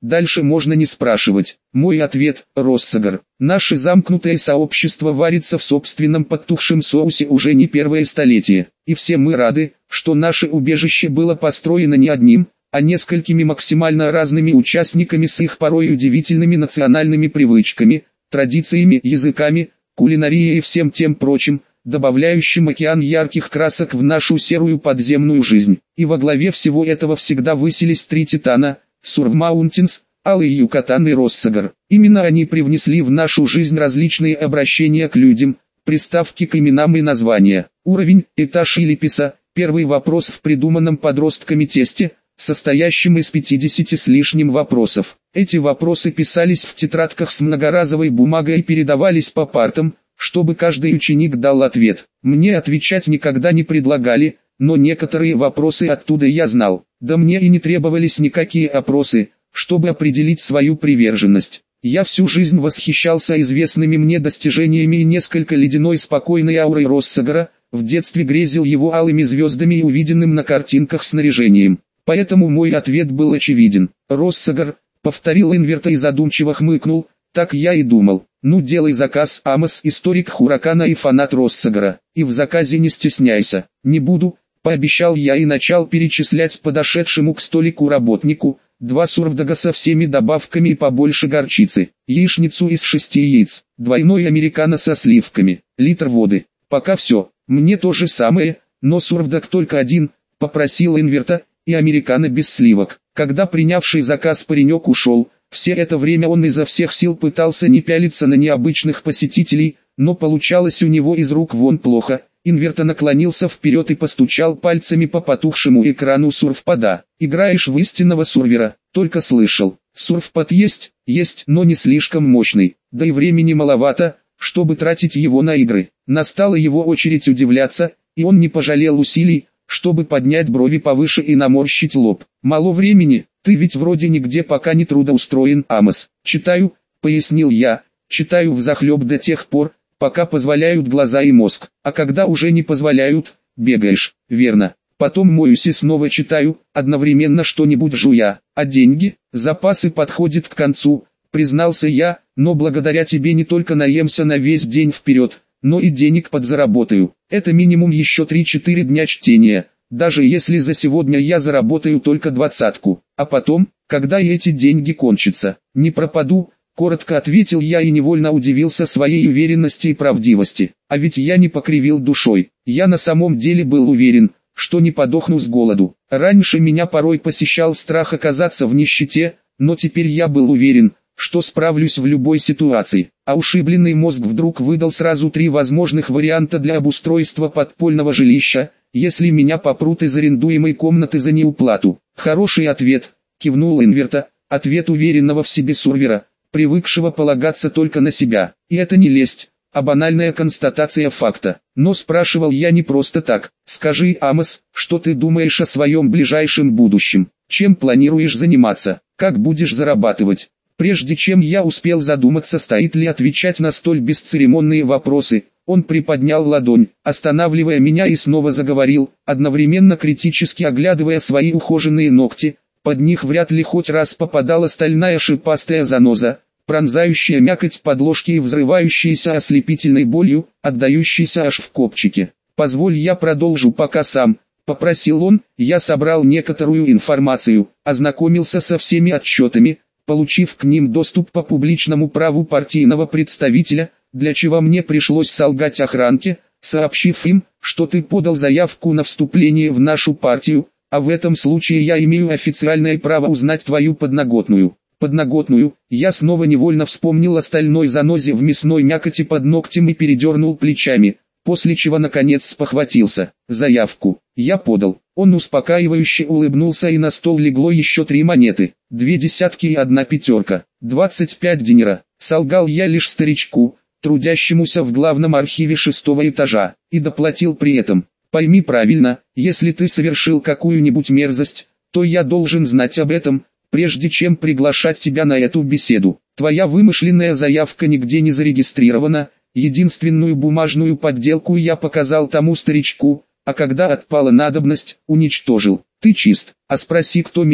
Дальше можно не спрашивать. Мой ответ – Россогар. Наше замкнутое сообщество варится в собственном подтухшем соусе уже не первое столетие. И все мы рады, что наше убежище было построено не одним, а несколькими максимально разными участниками с их порой удивительными национальными привычками, традициями, языками, кулинарией и всем тем прочим, добавляющим океан ярких красок в нашу серую подземную жизнь. И во главе всего этого всегда высились три титана – Сурв Маунтинс, Алый Юкатан и Россогар. Именно они привнесли в нашу жизнь различные обращения к людям, приставки к именам и названия. Уровень, этаж или писа – первый вопрос в придуманном подростками тесте, состоящем из пятидесяти с лишним вопросов. Эти вопросы писались в тетрадках с многоразовой бумагой и передавались по партам, чтобы каждый ученик дал ответ. Мне отвечать никогда не предлагали, но некоторые вопросы оттуда я знал. Да мне и не требовались никакие опросы, чтобы определить свою приверженность. Я всю жизнь восхищался известными мне достижениями и несколько ледяной спокойной аурой Россогара, в детстве грезил его алыми звездами и увиденным на картинках снаряжением. Поэтому мой ответ был очевиден. Россогар, повторил Инверта и задумчиво хмыкнул, так я и думал. Ну делай заказ, Амос, историк Хуракана и фанат Россогара. И в заказе не стесняйся. Не буду, пообещал я и начал перечислять подошедшему к столику работнику, два сурвдога со всеми добавками и побольше горчицы, яичницу из шести яиц, двойной американо со сливками, литр воды. Пока все, мне то же самое, но сурвдог только один, попросил Инверта, и американо без сливок. Когда принявший заказ паренек ушел, все это время он изо всех сил пытался не пялиться на необычных посетителей, но получалось у него из рук вон плохо. Инверта наклонился вперед и постучал пальцами по потухшему экрану сурфпада. «Играешь в истинного сурвера, только слышал. Сурфпад есть, есть, но не слишком мощный, да и времени маловато, чтобы тратить его на игры». Настала его очередь удивляться, и он не пожалел усилий, чтобы поднять брови повыше и наморщить лоб. «Мало времени, ты ведь вроде нигде пока не трудоустроен, Амос». «Читаю», — пояснил я, — «читаю взахлеб до тех пор, пока позволяют глаза и мозг, а когда уже не позволяют, бегаешь». «Верно. Потом моюсь и снова читаю, одновременно что-нибудь жуя. А деньги, запасы подходят к концу», — признался я, «но благодаря тебе не только наемся на весь день вперед, но и денег подзаработаю. Это минимум еще три-четыре дня чтения, даже если за сегодня я заработаю только двадцатку. А потом, когда и эти деньги кончатся, не пропаду», — коротко ответил я и невольно удивился своей уверенности и правдивости. А ведь я не покривил душой. Я на самом деле был уверен, что не подохну с голоду. Раньше меня порой посещал страх оказаться в нищете, но теперь я был уверен, что справлюсь в любой ситуации. А ушибленный мозг вдруг выдал сразу три возможных варианта для обустройства подпольного жилища, если меня попрут из арендуемой комнаты за неуплату. «Хороший ответ», — кивнул Инверта, — «ответ уверенного в себе сурвера, привыкшего полагаться только на себя. И это не лесть, а банальная констатация факта. Но спрашивал я не просто так. Скажи, Амос, что ты думаешь о своем ближайшем будущем? Чем планируешь заниматься? Как будешь зарабатывать?» Прежде чем я успел задуматься, стоит ли отвечать на столь бесцеремонные вопросы, он приподнял ладонь, останавливая меня, и снова заговорил, одновременно критически оглядывая свои ухоженные ногти. Под них вряд ли хоть раз попадала стальная шипастая заноза, пронзающая мякоть подложки и взрывающаяся ослепительной болью, отдающейся аж в копчике. «Позволь я продолжу пока сам», — попросил он. Я собрал некоторую информацию, ознакомился со всеми отчетами, получив к ним доступ по публичному праву партийного представителя, для чего мне пришлось солгать охранке, сообщив им, что ты подал заявку на вступление в нашу партию, а в этом случае я имею официальное право узнать твою подноготную. Подноготную, я снова невольно вспомнил о стальной занозе в мясной мякоти под ногтем и передернул плечами, после чего наконец спохватился. Заявку я подал. Он успокаивающе улыбнулся, и на стол легло еще три монеты, две десятки и одна пятерка, двадцать пять динера. Солгал я лишь старичку, трудящемуся в главном архиве шестого этажа, и доплатил при этом. Пойми правильно, если ты совершил какую-нибудь мерзость, то я должен знать об этом, прежде чем приглашать тебя на эту беседу. Твоя вымышленная заявка нигде не зарегистрирована, единственную бумажную подделку я показал тому старичку, а когда отпала надобность, уничтожил. Ты чист. А спроси, кто меня,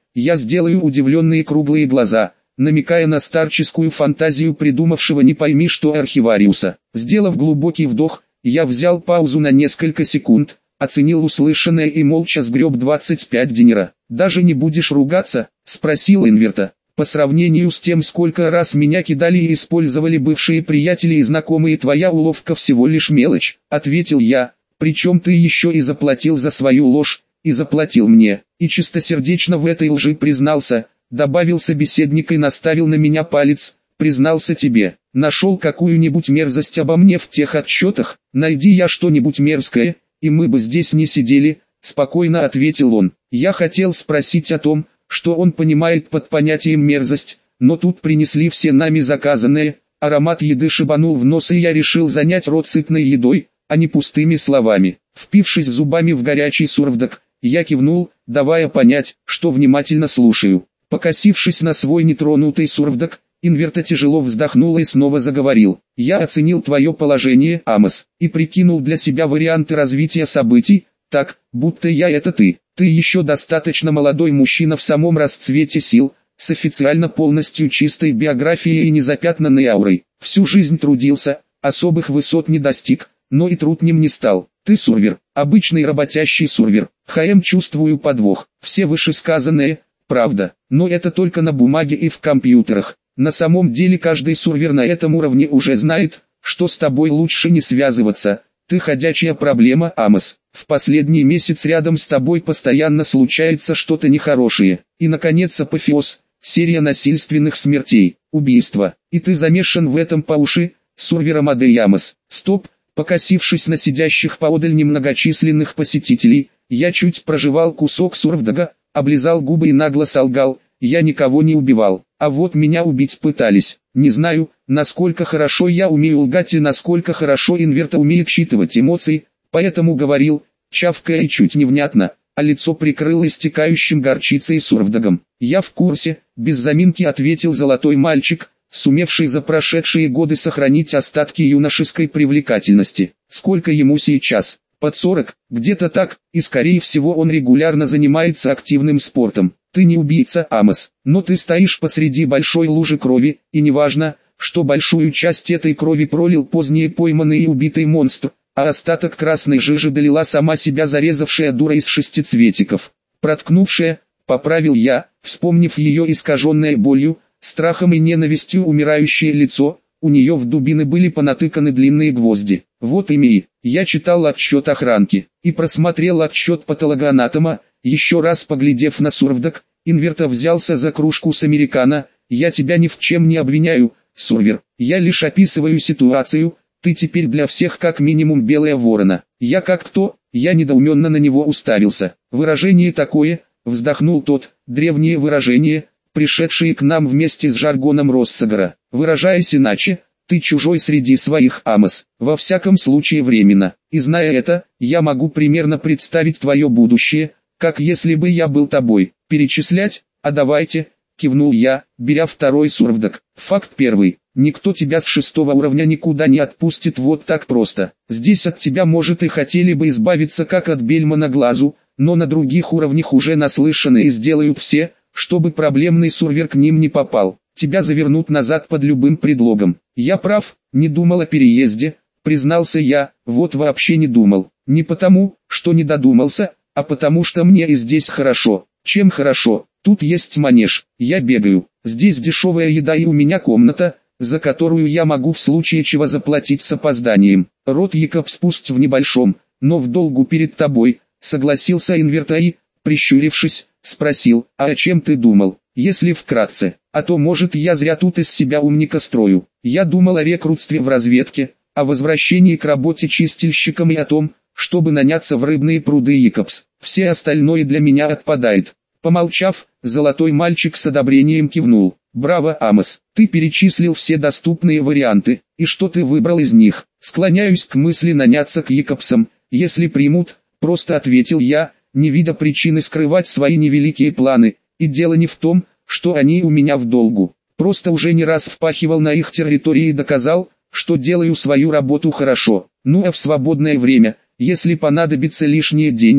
я сделаю удивленные круглые глаза, намекая на старческую фантазию придумавшего не пойми что архивариуса. Сделав глубокий вдох, я взял паузу на несколько секунд, оценил услышанное и молча сгреб двадцать пять динера. «Даже не будешь ругаться?» – спросил Инверта. «По сравнению с тем, сколько раз меня кидали и использовали бывшие приятели и знакомые, твоя уловка всего лишь мелочь», – ответил я. «Причем ты еще и заплатил за свою ложь, и заплатил мне, и чистосердечно в этой лжи признался», – добавил собеседник и наставил на меня палец. «Признался тебе. Нашел какую-нибудь мерзость обо мне в тех отчетах? Найди я что-нибудь мерзкое, и мы бы здесь не сидели», – спокойно ответил он. Я хотел спросить о том, что он понимает под понятием мерзость, но тут принесли все нами заказанное, аромат еды шибанул в нос, и я решил занять рот сытной едой, а не пустыми словами. Впившись зубами в горячий сурвдок, я кивнул, давая понять, что внимательно слушаю. Покосившись на свой нетронутый сурвдок, Инверта тяжело вздохнул и снова заговорил. «Я оценил твое положение, Амос, и прикинул для себя варианты развития событий, так, будто я это ты. Ты еще достаточно молодой мужчина в самом расцвете сил, с официально полностью чистой биографией и незапятнанной аурой. Всю жизнь трудился, особых высот не достиг, но и труд ним не стал. Ты сурвер, обычный работящий сурвер. ХМ, чувствую подвох. Все вышесказанное, правда, но это только на бумаге и в компьютерах. На самом деле каждый сурвер на этом уровне уже знает, что с тобой лучше не связываться. Ты ходячая проблема, Амос. В последний месяц рядом с тобой постоянно случается что-то нехорошее. И наконец апофеоз, серия насильственных смертей, убийства. И ты замешан в этом по уши, сурвер Амадей Амос. Стоп, покосившись на сидящих поодаль немногочисленных посетителей, я чуть прожевал кусок сурвдога, облизал губы и нагло солгал. Я никого не убивал, а вот меня убить пытались. Не знаю, насколько хорошо я умею лгать и насколько хорошо Инверта умеет считывать эмоции, поэтому говорил, чавкая и чуть невнятно, а лицо прикрыл истекающим горчицей сурвдогом. «Я в курсе», — без заминки ответил золотой мальчик, сумевший за прошедшие годы сохранить остатки юношеской привлекательности. «Сколько ему сейчас?» «Под сорок, где-то так, и скорее всего он регулярно занимается активным спортом. Ты не убийца, Амос, но ты стоишь посреди большой лужи крови, и неважно, что большую часть этой крови пролил позднее пойманный и убитый монстр, а остаток красной жижи долила сама себя зарезавшая дура из шестицветиков. Проткнувшая», — поправил я, вспомнив ее искаженное болью, страхом и ненавистью умирающее лицо. У нее в дубины были понатыканы длинные гвозди. Вот ими. Я читал отчет охранки и просмотрел отчет патологоанатома. Еще раз поглядев на сурвдок, Инверта взялся за кружку с американо. «Я тебя ни в чем не обвиняю, сурвер. Я лишь описываю ситуацию. Ты теперь для всех как минимум белая ворона». «Я как кто?» Я недоуменно на него уставился. «Выражение такое», — вздохнул тот, — «древнее выражение, пришедшие к нам вместе с жаргоном Россагора. Выражаясь иначе, ты чужой среди своих, Амос, во всяком случае временно. И зная это, я могу примерно представить твое будущее, как если бы я был тобой. Перечислять? А давайте», — кивнул я, беря второй сурвдок. «Факт первый. Никто тебя с шестого уровня никуда не отпустит вот так просто. Здесь от тебя может и хотели бы избавиться как от бельма на глазу, но на других уровнях уже наслышаны и сделают все, чтобы проблемный сурвер к ним не попал. Тебя завернут назад под любым предлогом». «Я прав, не думал о переезде», — признался я. «Вот вообще не думал. Не потому, что не додумался, а потому что мне и здесь хорошо». «Чем хорошо? Тут есть манеж, я бегаю, здесь дешевая еда и у меня комната, за которую я могу в случае чего заплатить с опозданием. Род Якобс пусть в небольшом, но в долгу перед тобой», — согласился Инверта и, прищурившись, спросил: «А о чем ты думал, если вкратце? А то, может, я зря тут из себя умника строю. Я думал о рекрутстве в разведке, о возвращении к работе чистильщиком и о том, чтобы наняться в рыбные пруды Якобс. Все остальное для меня отпадает». Помолчав, золотой мальчик с одобрением кивнул. «Браво, Амос, ты перечислил все доступные варианты, и что ты выбрал из них?» «Склоняюсь к мысли наняться к Якобсам, если примут», — просто ответил я, не видя причины скрывать свои невеликие планы. «И дело не в том, что они у меня в долгу. Просто уже не раз впахивал на их территории и доказал, что делаю свою работу хорошо. Ну а в свободное время, если понадобятся лишние деньги,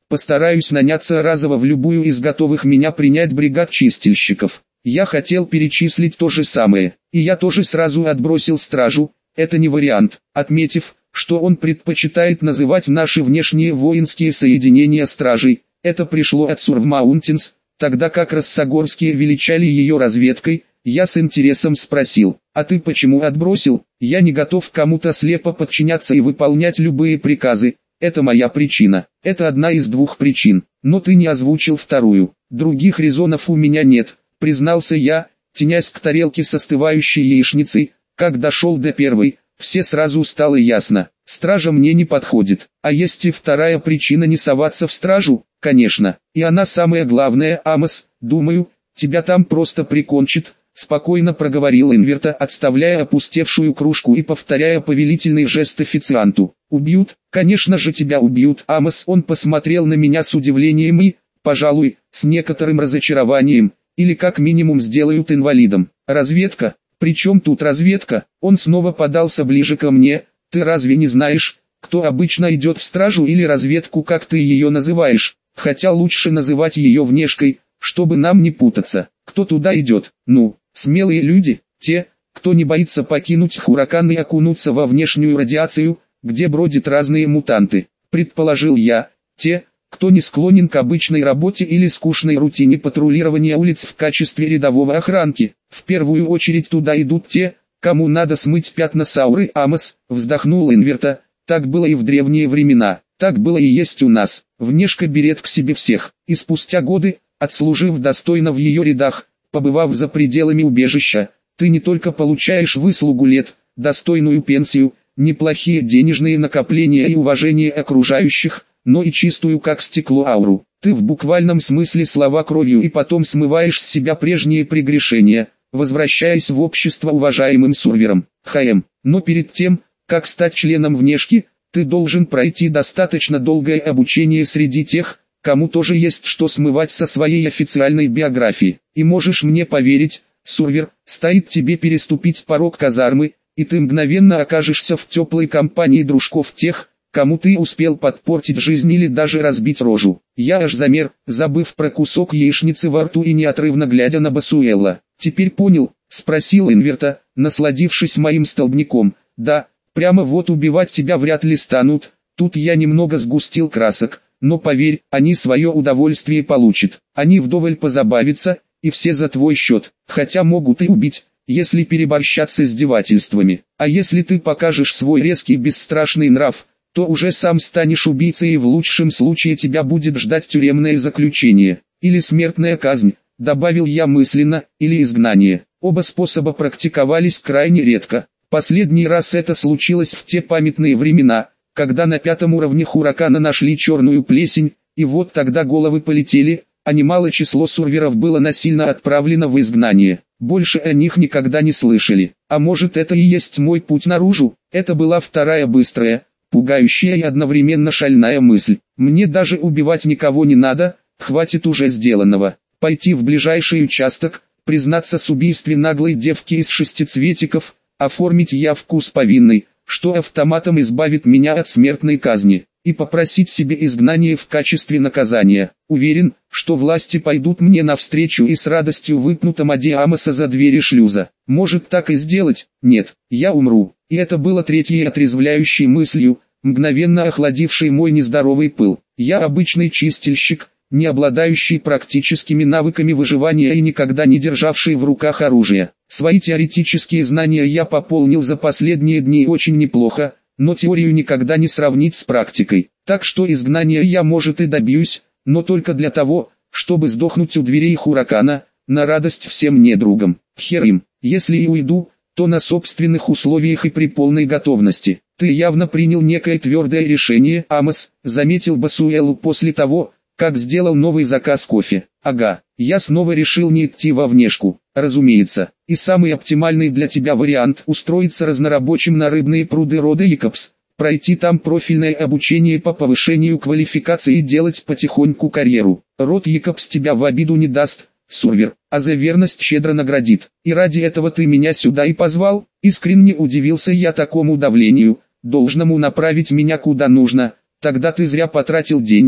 Постараюсь наняться разово в любую из готовых меня принять бригад чистильщиков. Я хотел перечислить то же самое, и я тоже сразу отбросил стражу, это не вариант, отметив, что он предпочитает называть наши внешние воинские соединения стражей. Это пришло от Сурв Маунтинс, тогда как Рассагорские величали ее разведкой. Я с интересом спросил: а ты почему отбросил? Я не готов кому-то слепо подчиняться и выполнять любые приказы. Это моя причина. Это одна из двух причин, но ты не озвучил вторую. Других резонов у меня нет, признался я, тянясь к тарелке с остывающей яичницей. Как дошел до первой, все сразу стало ясно: стража мне не подходит. А есть и вторая причина не соваться в стражу, конечно, и она самая главная. Амос, думаю, тебя там просто прикончит, спокойно проговорил Инверта, отставляя опустевшую кружку и повторяя повелительный жест официанту. Убьют? Конечно же тебя убьют, Амос. Он посмотрел на меня с удивлением и, пожалуй, с некоторым разочарованием, или как минимум сделают инвалидом. Разведка? Причем тут разведка? Он снова подался ближе ко мне. Ты разве не знаешь, кто обычно идет в стражу или разведку, как ты ее называешь? Хотя лучше называть ее внешкой, чтобы нам не путаться. Кто туда идет? Ну, смелые люди, те, кто не боится покинуть Хуракан и окунуться во внешнюю радиацию, где бродят разные мутанты, предположил я. Те, кто не склонен к обычной работе или скучной рутине патрулирования улиц в качестве рядового охранки. В первую очередь туда идут те, кому надо смыть пятна с ауры. Амос, вздохнул Инверта, так было и в древние времена, так было и есть у нас. Внешка берет к себе всех, и спустя годы, отслужив достойно в ее рядах, побывав за пределами убежища, ты не только получаешь выслугу лет, достойную пенсию, неплохие денежные накопления и уважение окружающих, но и чистую как стекло ауру. Ты в буквальном смысле слова кровью и потом смываешь с себя прежние прегрешения, возвращаясь в общество уважаемым сурвером. ХМ. Но перед тем, как стать членом внешки, ты должен пройти достаточно долгое обучение среди тех, кому тоже есть что смывать со своей официальной биографии. И можешь мне поверить, сурвер, стоит тебе переступить порог казармы, и ты мгновенно окажешься в теплой компании дружков тех, кому ты успел подпортить жизнь или даже разбить рожу. Я аж замер, забыв про кусок яичницы во рту и неотрывно глядя на Басуэлла. Теперь понял, спросил Инверта, насладившись моим столбняком. Да, прямо вот убивать тебя вряд ли станут. Тут я немного сгустил красок, но поверь, они свое удовольствие получат. Они вдоволь позабавятся, и все за твой счет, хотя могут и убить, если переборщать с издевательствами. А если ты покажешь свой резкий бесстрашный нрав, то уже сам станешь убийцей, и в лучшем случае тебя будет ждать тюремное заключение, или смертная казнь, добавил я мысленно, или изгнание. Оба способа практиковались крайне редко. Последний раз это случилось в те памятные времена, когда на пятом уровне Хуракана нашли черную плесень, и вот тогда головы полетели, а немало число сурверов было насильно отправлено в изгнание. Больше о них никогда не слышали. А может, это и есть мой путь наружу? Это была вторая быстрая, пугающая и одновременно шальная мысль. Мне даже убивать никого не надо, хватит уже сделанного. Пойти в ближайший участок, признаться с убийстве наглой девки из шестицветиков, оформить явку с повинной, что автоматом избавит меня от смертной казни, и попросить себе изгнание в качестве наказания. Уверен, что власти пойдут мне навстречу и с радостью выпнут Амади Амоса за двери шлюза. Может так и сделать? Нет, я умру. И это было третьей отрезвляющей мыслью, мгновенно охладившей мой нездоровый пыл. Я обычный чистильщик, не обладающий практическими навыками выживания и никогда не державший в руках оружие. Свои теоретические знания я пополнил за последние дни очень неплохо, но теорию никогда не сравнить с практикой. Так что изгнания я может и добьюсь, но только для того, чтобы сдохнуть у дверей Хуракана, на радость всем недругам. Хер им, если и уйду, то на собственных условиях и при полной готовности. Ты явно принял некое твердое решение, Амос, заметил Басуэлл после того, как сделал новый заказ кофе. Ага, я снова решил не идти во внешку, разумеется. И самый оптимальный для тебя вариант устроиться разнорабочим на рыбные пруды рода Якобс, пройти там профильное обучение по повышению квалификации и делать потихоньку карьеру. Род Якобс тебя в обиду не даст, сурвер, а за верность щедро наградит. И ради этого ты меня сюда и позвал? Искренне удивился я такому давлению, должному направить меня куда нужно. Тогда ты зря потратил деньги.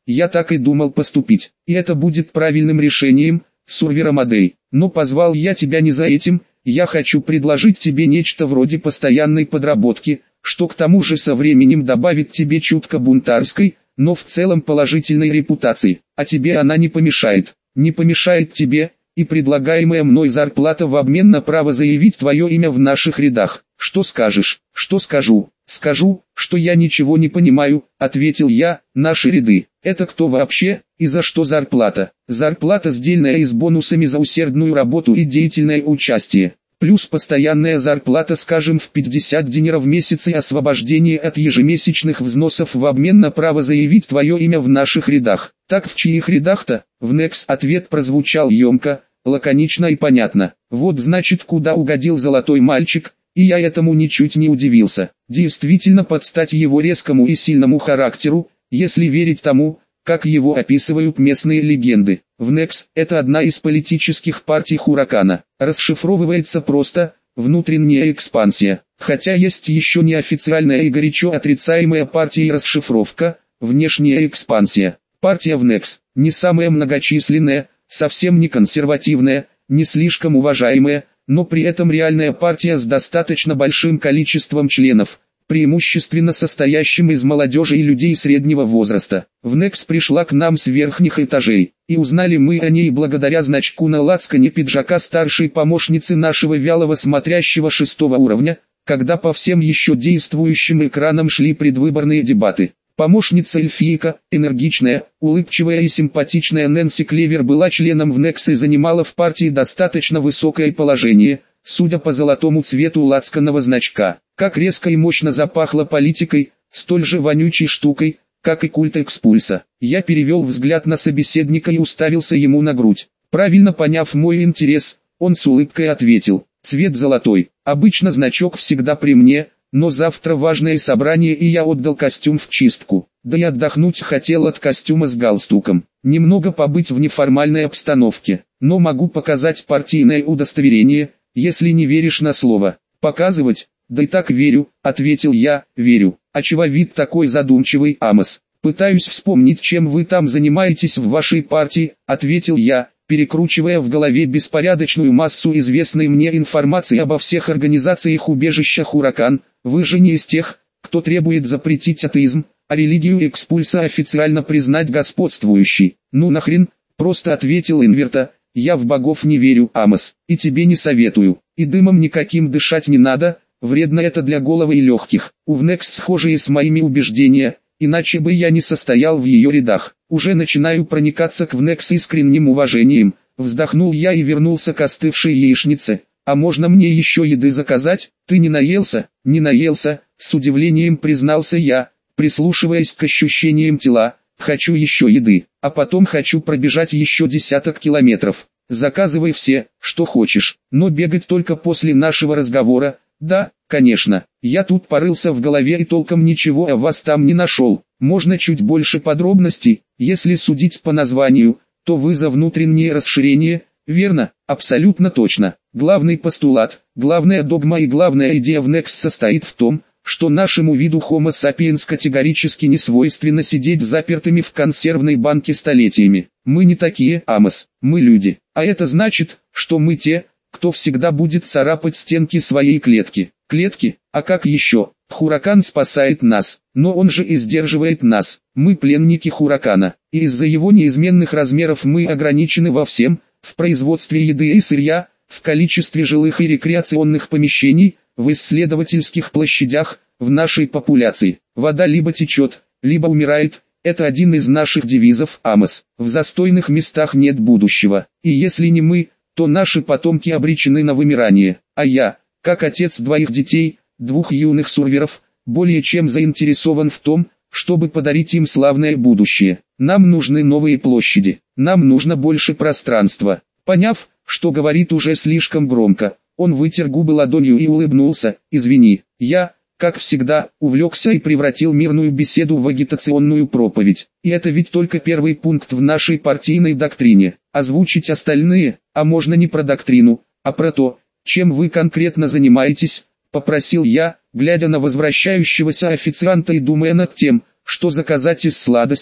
Я так и думал поступить. И это будет правильным решением, Сурвер Амадей. Но позвал я тебя не за этим, я хочу предложить тебе нечто вроде постоянной подработки, что к тому же со временем добавит тебе чутко бунтарской, но в целом положительной репутации. А тебе она не помешает. Не помешает тебе и предлагаемая мной зарплата в обмен на право заявить твое имя в наших рядах. Что скажешь? Что скажу? Скажу, что я ничего не понимаю, ответил я. Наши ряды. Это кто вообще, и за что зарплата? Зарплата сдельная и с бонусами за усердную работу и деятельное участие. Плюс постоянная зарплата, скажем, в пятьдесят динеров в месяц и освобождение от ежемесячных взносов в обмен на право заявить твое имя в наших рядах. Так в чьих рядах-то? В Некс ответ прозвучал емко, лаконично и понятно. Вот значит, куда угодил золотой мальчик, и я этому ничуть не удивился. Действительно под стать его резкому и сильному характеру, если верить тому, как его описывают местные легенды. В Некс это одна из политических партий Хуракана. Расшифровывается просто «внутренняя экспансия». Хотя есть еще неофициальная и горячо отрицаемая партией расшифровка «внешняя экспансия». Партия в Некс не самая многочисленная, совсем не консервативная, не слишком уважаемая, но при этом реальная партия с достаточно большим количеством членов, преимущественно состоящим из молодежи и людей среднего возраста. В Некс пришла к нам с верхних этажей, и узнали мы о ней благодаря значку на лацкане пиджака старшей помощницы нашего вялого смотрящего шестого уровня, когда по всем еще действующим экранам шли предвыборные дебаты. Помощница эльфийка, энергичная, улыбчивая и симпатичная Нэнси Клевер была членом в Некс и занимала в партии достаточно высокое положение, судя по золотому цвету лацканного значка. Как резко и мощно запахло политикой, столь же вонючей штукой, как и культ экспульса. Я перевел взгляд на собеседника и уставился ему на грудь. Правильно поняв мой интерес, он с улыбкой ответил: «Цвет золотой, обычно значок всегда при мне, но завтра важное собрание и я отдал костюм в чистку. Да и отдохнуть хотел от костюма с галстуком. Немного побыть в неформальной обстановке, но могу показать партийное удостоверение, если не веришь на слово». «Показывать? Да и так верю», — ответил я. «Верю. А чего вид такой задумчивый, Амос?» «Пытаюсь вспомнить, чем вы там занимаетесь в вашей партии», — ответил я, перекручивая в голове беспорядочную массу известной мне информации обо всех организациях убежища Хуракан. «Вы же не из тех, кто требует запретить атеизм, а религию экспульса официально признать господствующей?» «Ну нахрен», — просто ответил Инверта. «Я в богов не верю, Амос, и тебе не советую. И дымом никаким дышать не надо, вредно это для головы и легких. У Внекс схожие с моими убеждения, иначе бы я не состоял в ее рядах. Уже начинаю проникаться к Внекс искренним уважением». Вздохнул я и вернулся к остывшей яичнице. «А можно мне еще еды заказать? Ты не наелся?» «Не наелся», — с удивлением признался я, прислушиваясь к ощущениям тела. «Хочу еще еды, а потом хочу пробежать еще десяток километров. Заказывай все, что хочешь, но бегать только после нашего разговора». «Да, конечно, я тут порылся в голове и толком ничего о вас там не нашел. Можно чуть больше подробностей? Если судить по названию, то вы за внутреннее расширение». «Верно, абсолютно точно. Главный постулат, главная догма и главная идея в Некс состоит в том, что нашему виду Homo sapiens категорически не свойственно сидеть запертыми в консервной банке столетиями. Мы не такие, Амос, мы люди. А это значит, что мы те, кто всегда будет царапать стенки своей клетки». «Клетки? А как еще? Хуракан спасает нас, но он же и сдерживает нас. Мы пленники Хуракана, и из-за его неизменных размеров мы ограничены во всем, в производстве еды и сырья, в количестве жилых и рекреационных помещений, в исследовательских площадях, в нашей популяции. Вода либо течет, либо умирает. Это один из наших девизов, Амос. В застойных местах нет будущего. И если не мы, то наши потомки обречены на вымирание. А я, как отец двоих детей, двух юных сурверов, более чем заинтересован в том, чтобы подарить им славное будущее. Нам нужны новые площади, нам нужно больше пространства». Поняв, что говорит уже слишком громко, он вытер губы ладонью и улыбнулся. «Извини, я, как всегда, увлекся и превратил мирную беседу в агитационную проповедь. И это ведь только первый пункт в нашей партийной доктрине. Озвучить остальные, а можно не про доктрину, а про то, чем вы конкретно занимаетесь», — попросил я, глядя на возвращающегося официанта и думая над тем, что заказать из сладостей.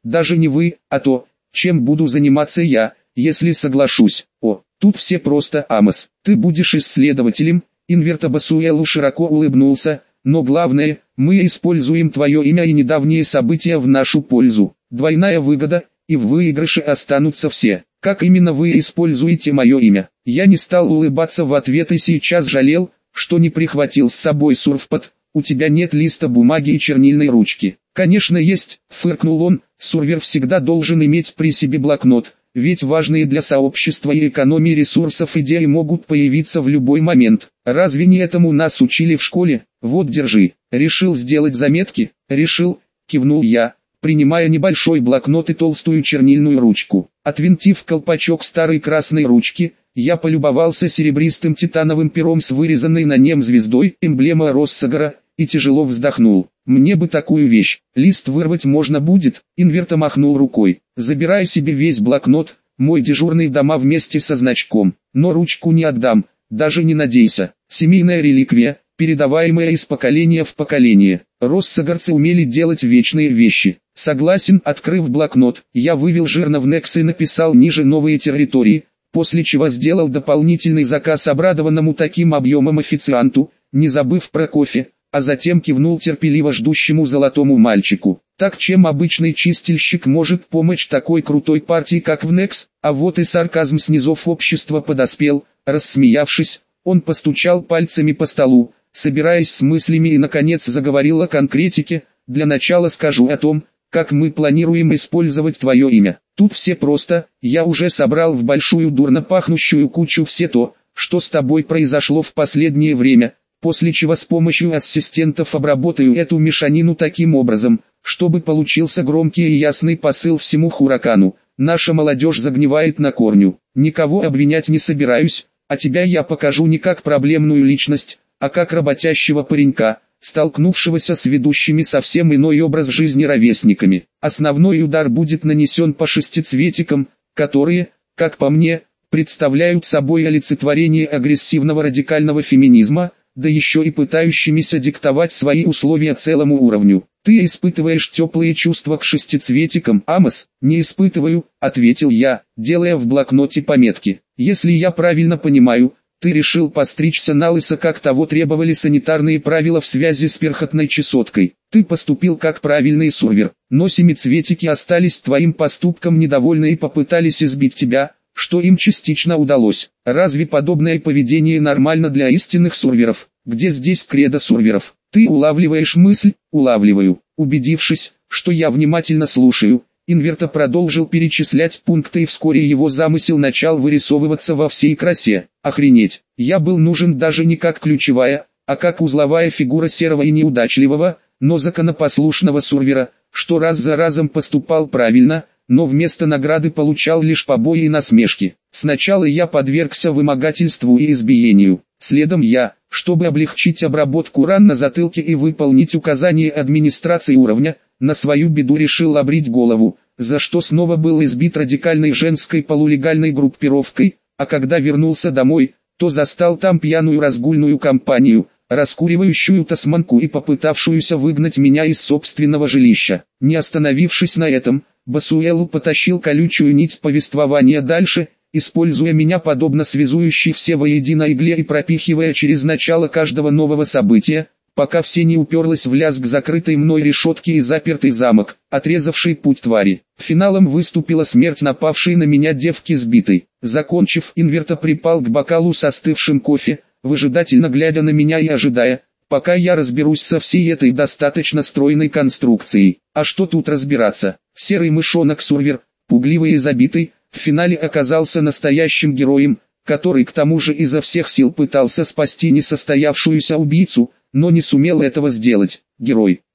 даже не вы, а то, чем буду заниматься я, если соглашусь. О, тут все просто, Амос, ты будешь исследователем. Инверто Басуэлу широко улыбнулся, но главное, мы используем твое имя и недавние события в нашу пользу. Двойная выгода, и в выигрыше останутся все. Как именно вы используете мое имя? Я не стал улыбаться в ответ и сейчас жалел, что не прихватил с собой сурфпад. У тебя нет листа бумаги и чернильной ручки. Конечно есть, фыркнул он, сурвер всегда должен иметь при себе блокнот, ведь важные для сообщества и экономии ресурсов идеи могут появиться в любой момент. Разве не этому нас учили в школе? Вот держи. Решил сделать заметки? Решил, кивнул я, принимая небольшой блокнот и толстую чернильную ручку. Отвинтив колпачок старой красной ручки, я полюбовался серебристым титановым пером с вырезанной на нем звездой, эмблема Россагора, и тяжело вздохнул. Мне бы такую вещь. Лист вырвать можно будет. Инверто махнул рукой. Забирай себе весь блокнот, мой дежурный дома вместе со значком. Но ручку не отдам, даже не надейся. Семейная реликвия, передаваемая из поколения в поколение. Россагарцы умели делать вечные вещи. Согласен, открыв блокнот, я вывел жирно в Некс и написал ниже новые территории, после чего сделал дополнительный заказ обрадованному таким объемом официанту, не забыв про кофе, а затем кивнул терпеливо ждущему золотому мальчику. Так чем обычный чистильщик может помочь такой крутой партии, как в Некс? А вот и сарказм снизов общества подоспел. Рассмеявшись, он постучал пальцами по столу, собираясь с мыслями, и наконец заговорил о конкретике. Для начала скажу о том, как мы планируем использовать твое имя. Тут все просто. Я уже собрал в большую дурно пахнущую кучу все то, что с тобой произошло в последнее время, после чего с помощью ассистентов обработаю эту мешанину таким образом, чтобы получился громкий и ясный посыл всему Хуракану. Наша молодежь загнивает на корню. Никого обвинять не собираюсь, а тебя я покажу не как проблемную личность, а как работящего паренька, столкнувшегося с ведущими совсем иной образ жизни ровесниками. Основной удар будет нанесен по шестицветикам, которые, как по мне, представляют собой олицетворение агрессивного радикального феминизма, да еще и пытающимися диктовать свои условия целому уровню. Ты испытываешь теплые чувства к шестицветикам, Амос? Не испытываю, ответил я, делая в блокноте пометки. Если я правильно понимаю, ты решил постричься налысо, как того требовали санитарные правила в связи с перхотной чесоткой. Ты поступил как правильный сурвер, но семицветики остались твоим поступком недовольны и попытались избить тебя, что им частично удалось. Разве подобное поведение нормально для истинных сурверов? Где здесь кредо сурверов? Ты улавливаешь мысль? Улавливаю. Убедившись, что я внимательно слушаю, Инверто продолжил перечислять пункты, и вскоре его замысел начал вырисовываться во всей красе. Охренеть, я был нужен даже не как ключевая, а как узловая фигура серого и неудачливого, но законопослушного сурвера, что раз за разом поступал правильно, но вместо награды получал лишь побои и насмешки. Сначала я подвергся вымогательству и избиению, следом я, чтобы облегчить обработку ран на затылке и выполнить указания администрации уровня, на свою беду решил обрить голову, за что снова был избит радикальной женской полулегальной группировкой, а когда вернулся домой, то застал там пьяную разгульную компанию, раскуривающую тасманку и попытавшуюся выгнать меня из собственного жилища. Не остановившись на этом, Басуэлу потащил колючую нить повествования дальше, используя меня подобно связующей все воедино игле и пропихивая через начало каждого нового события, пока все не уперлось в лязг закрытой мной решетки и запертый замок, отрезавший путь твари. Финалом выступила смерть напавшей на меня девки сбитой. Закончив, Инверто припал к бокалу с остывшим кофе, выжидательно глядя на меня и ожидая, пока я разберусь со всей этой достаточно стройной конструкцией. А что тут разбираться? Серый мышонок-сурвер, пугливый и забитый, в финале оказался настоящим героем, который к тому же изо всех сил пытался спасти несостоявшуюся убийцу, но не сумел этого сделать. Герой.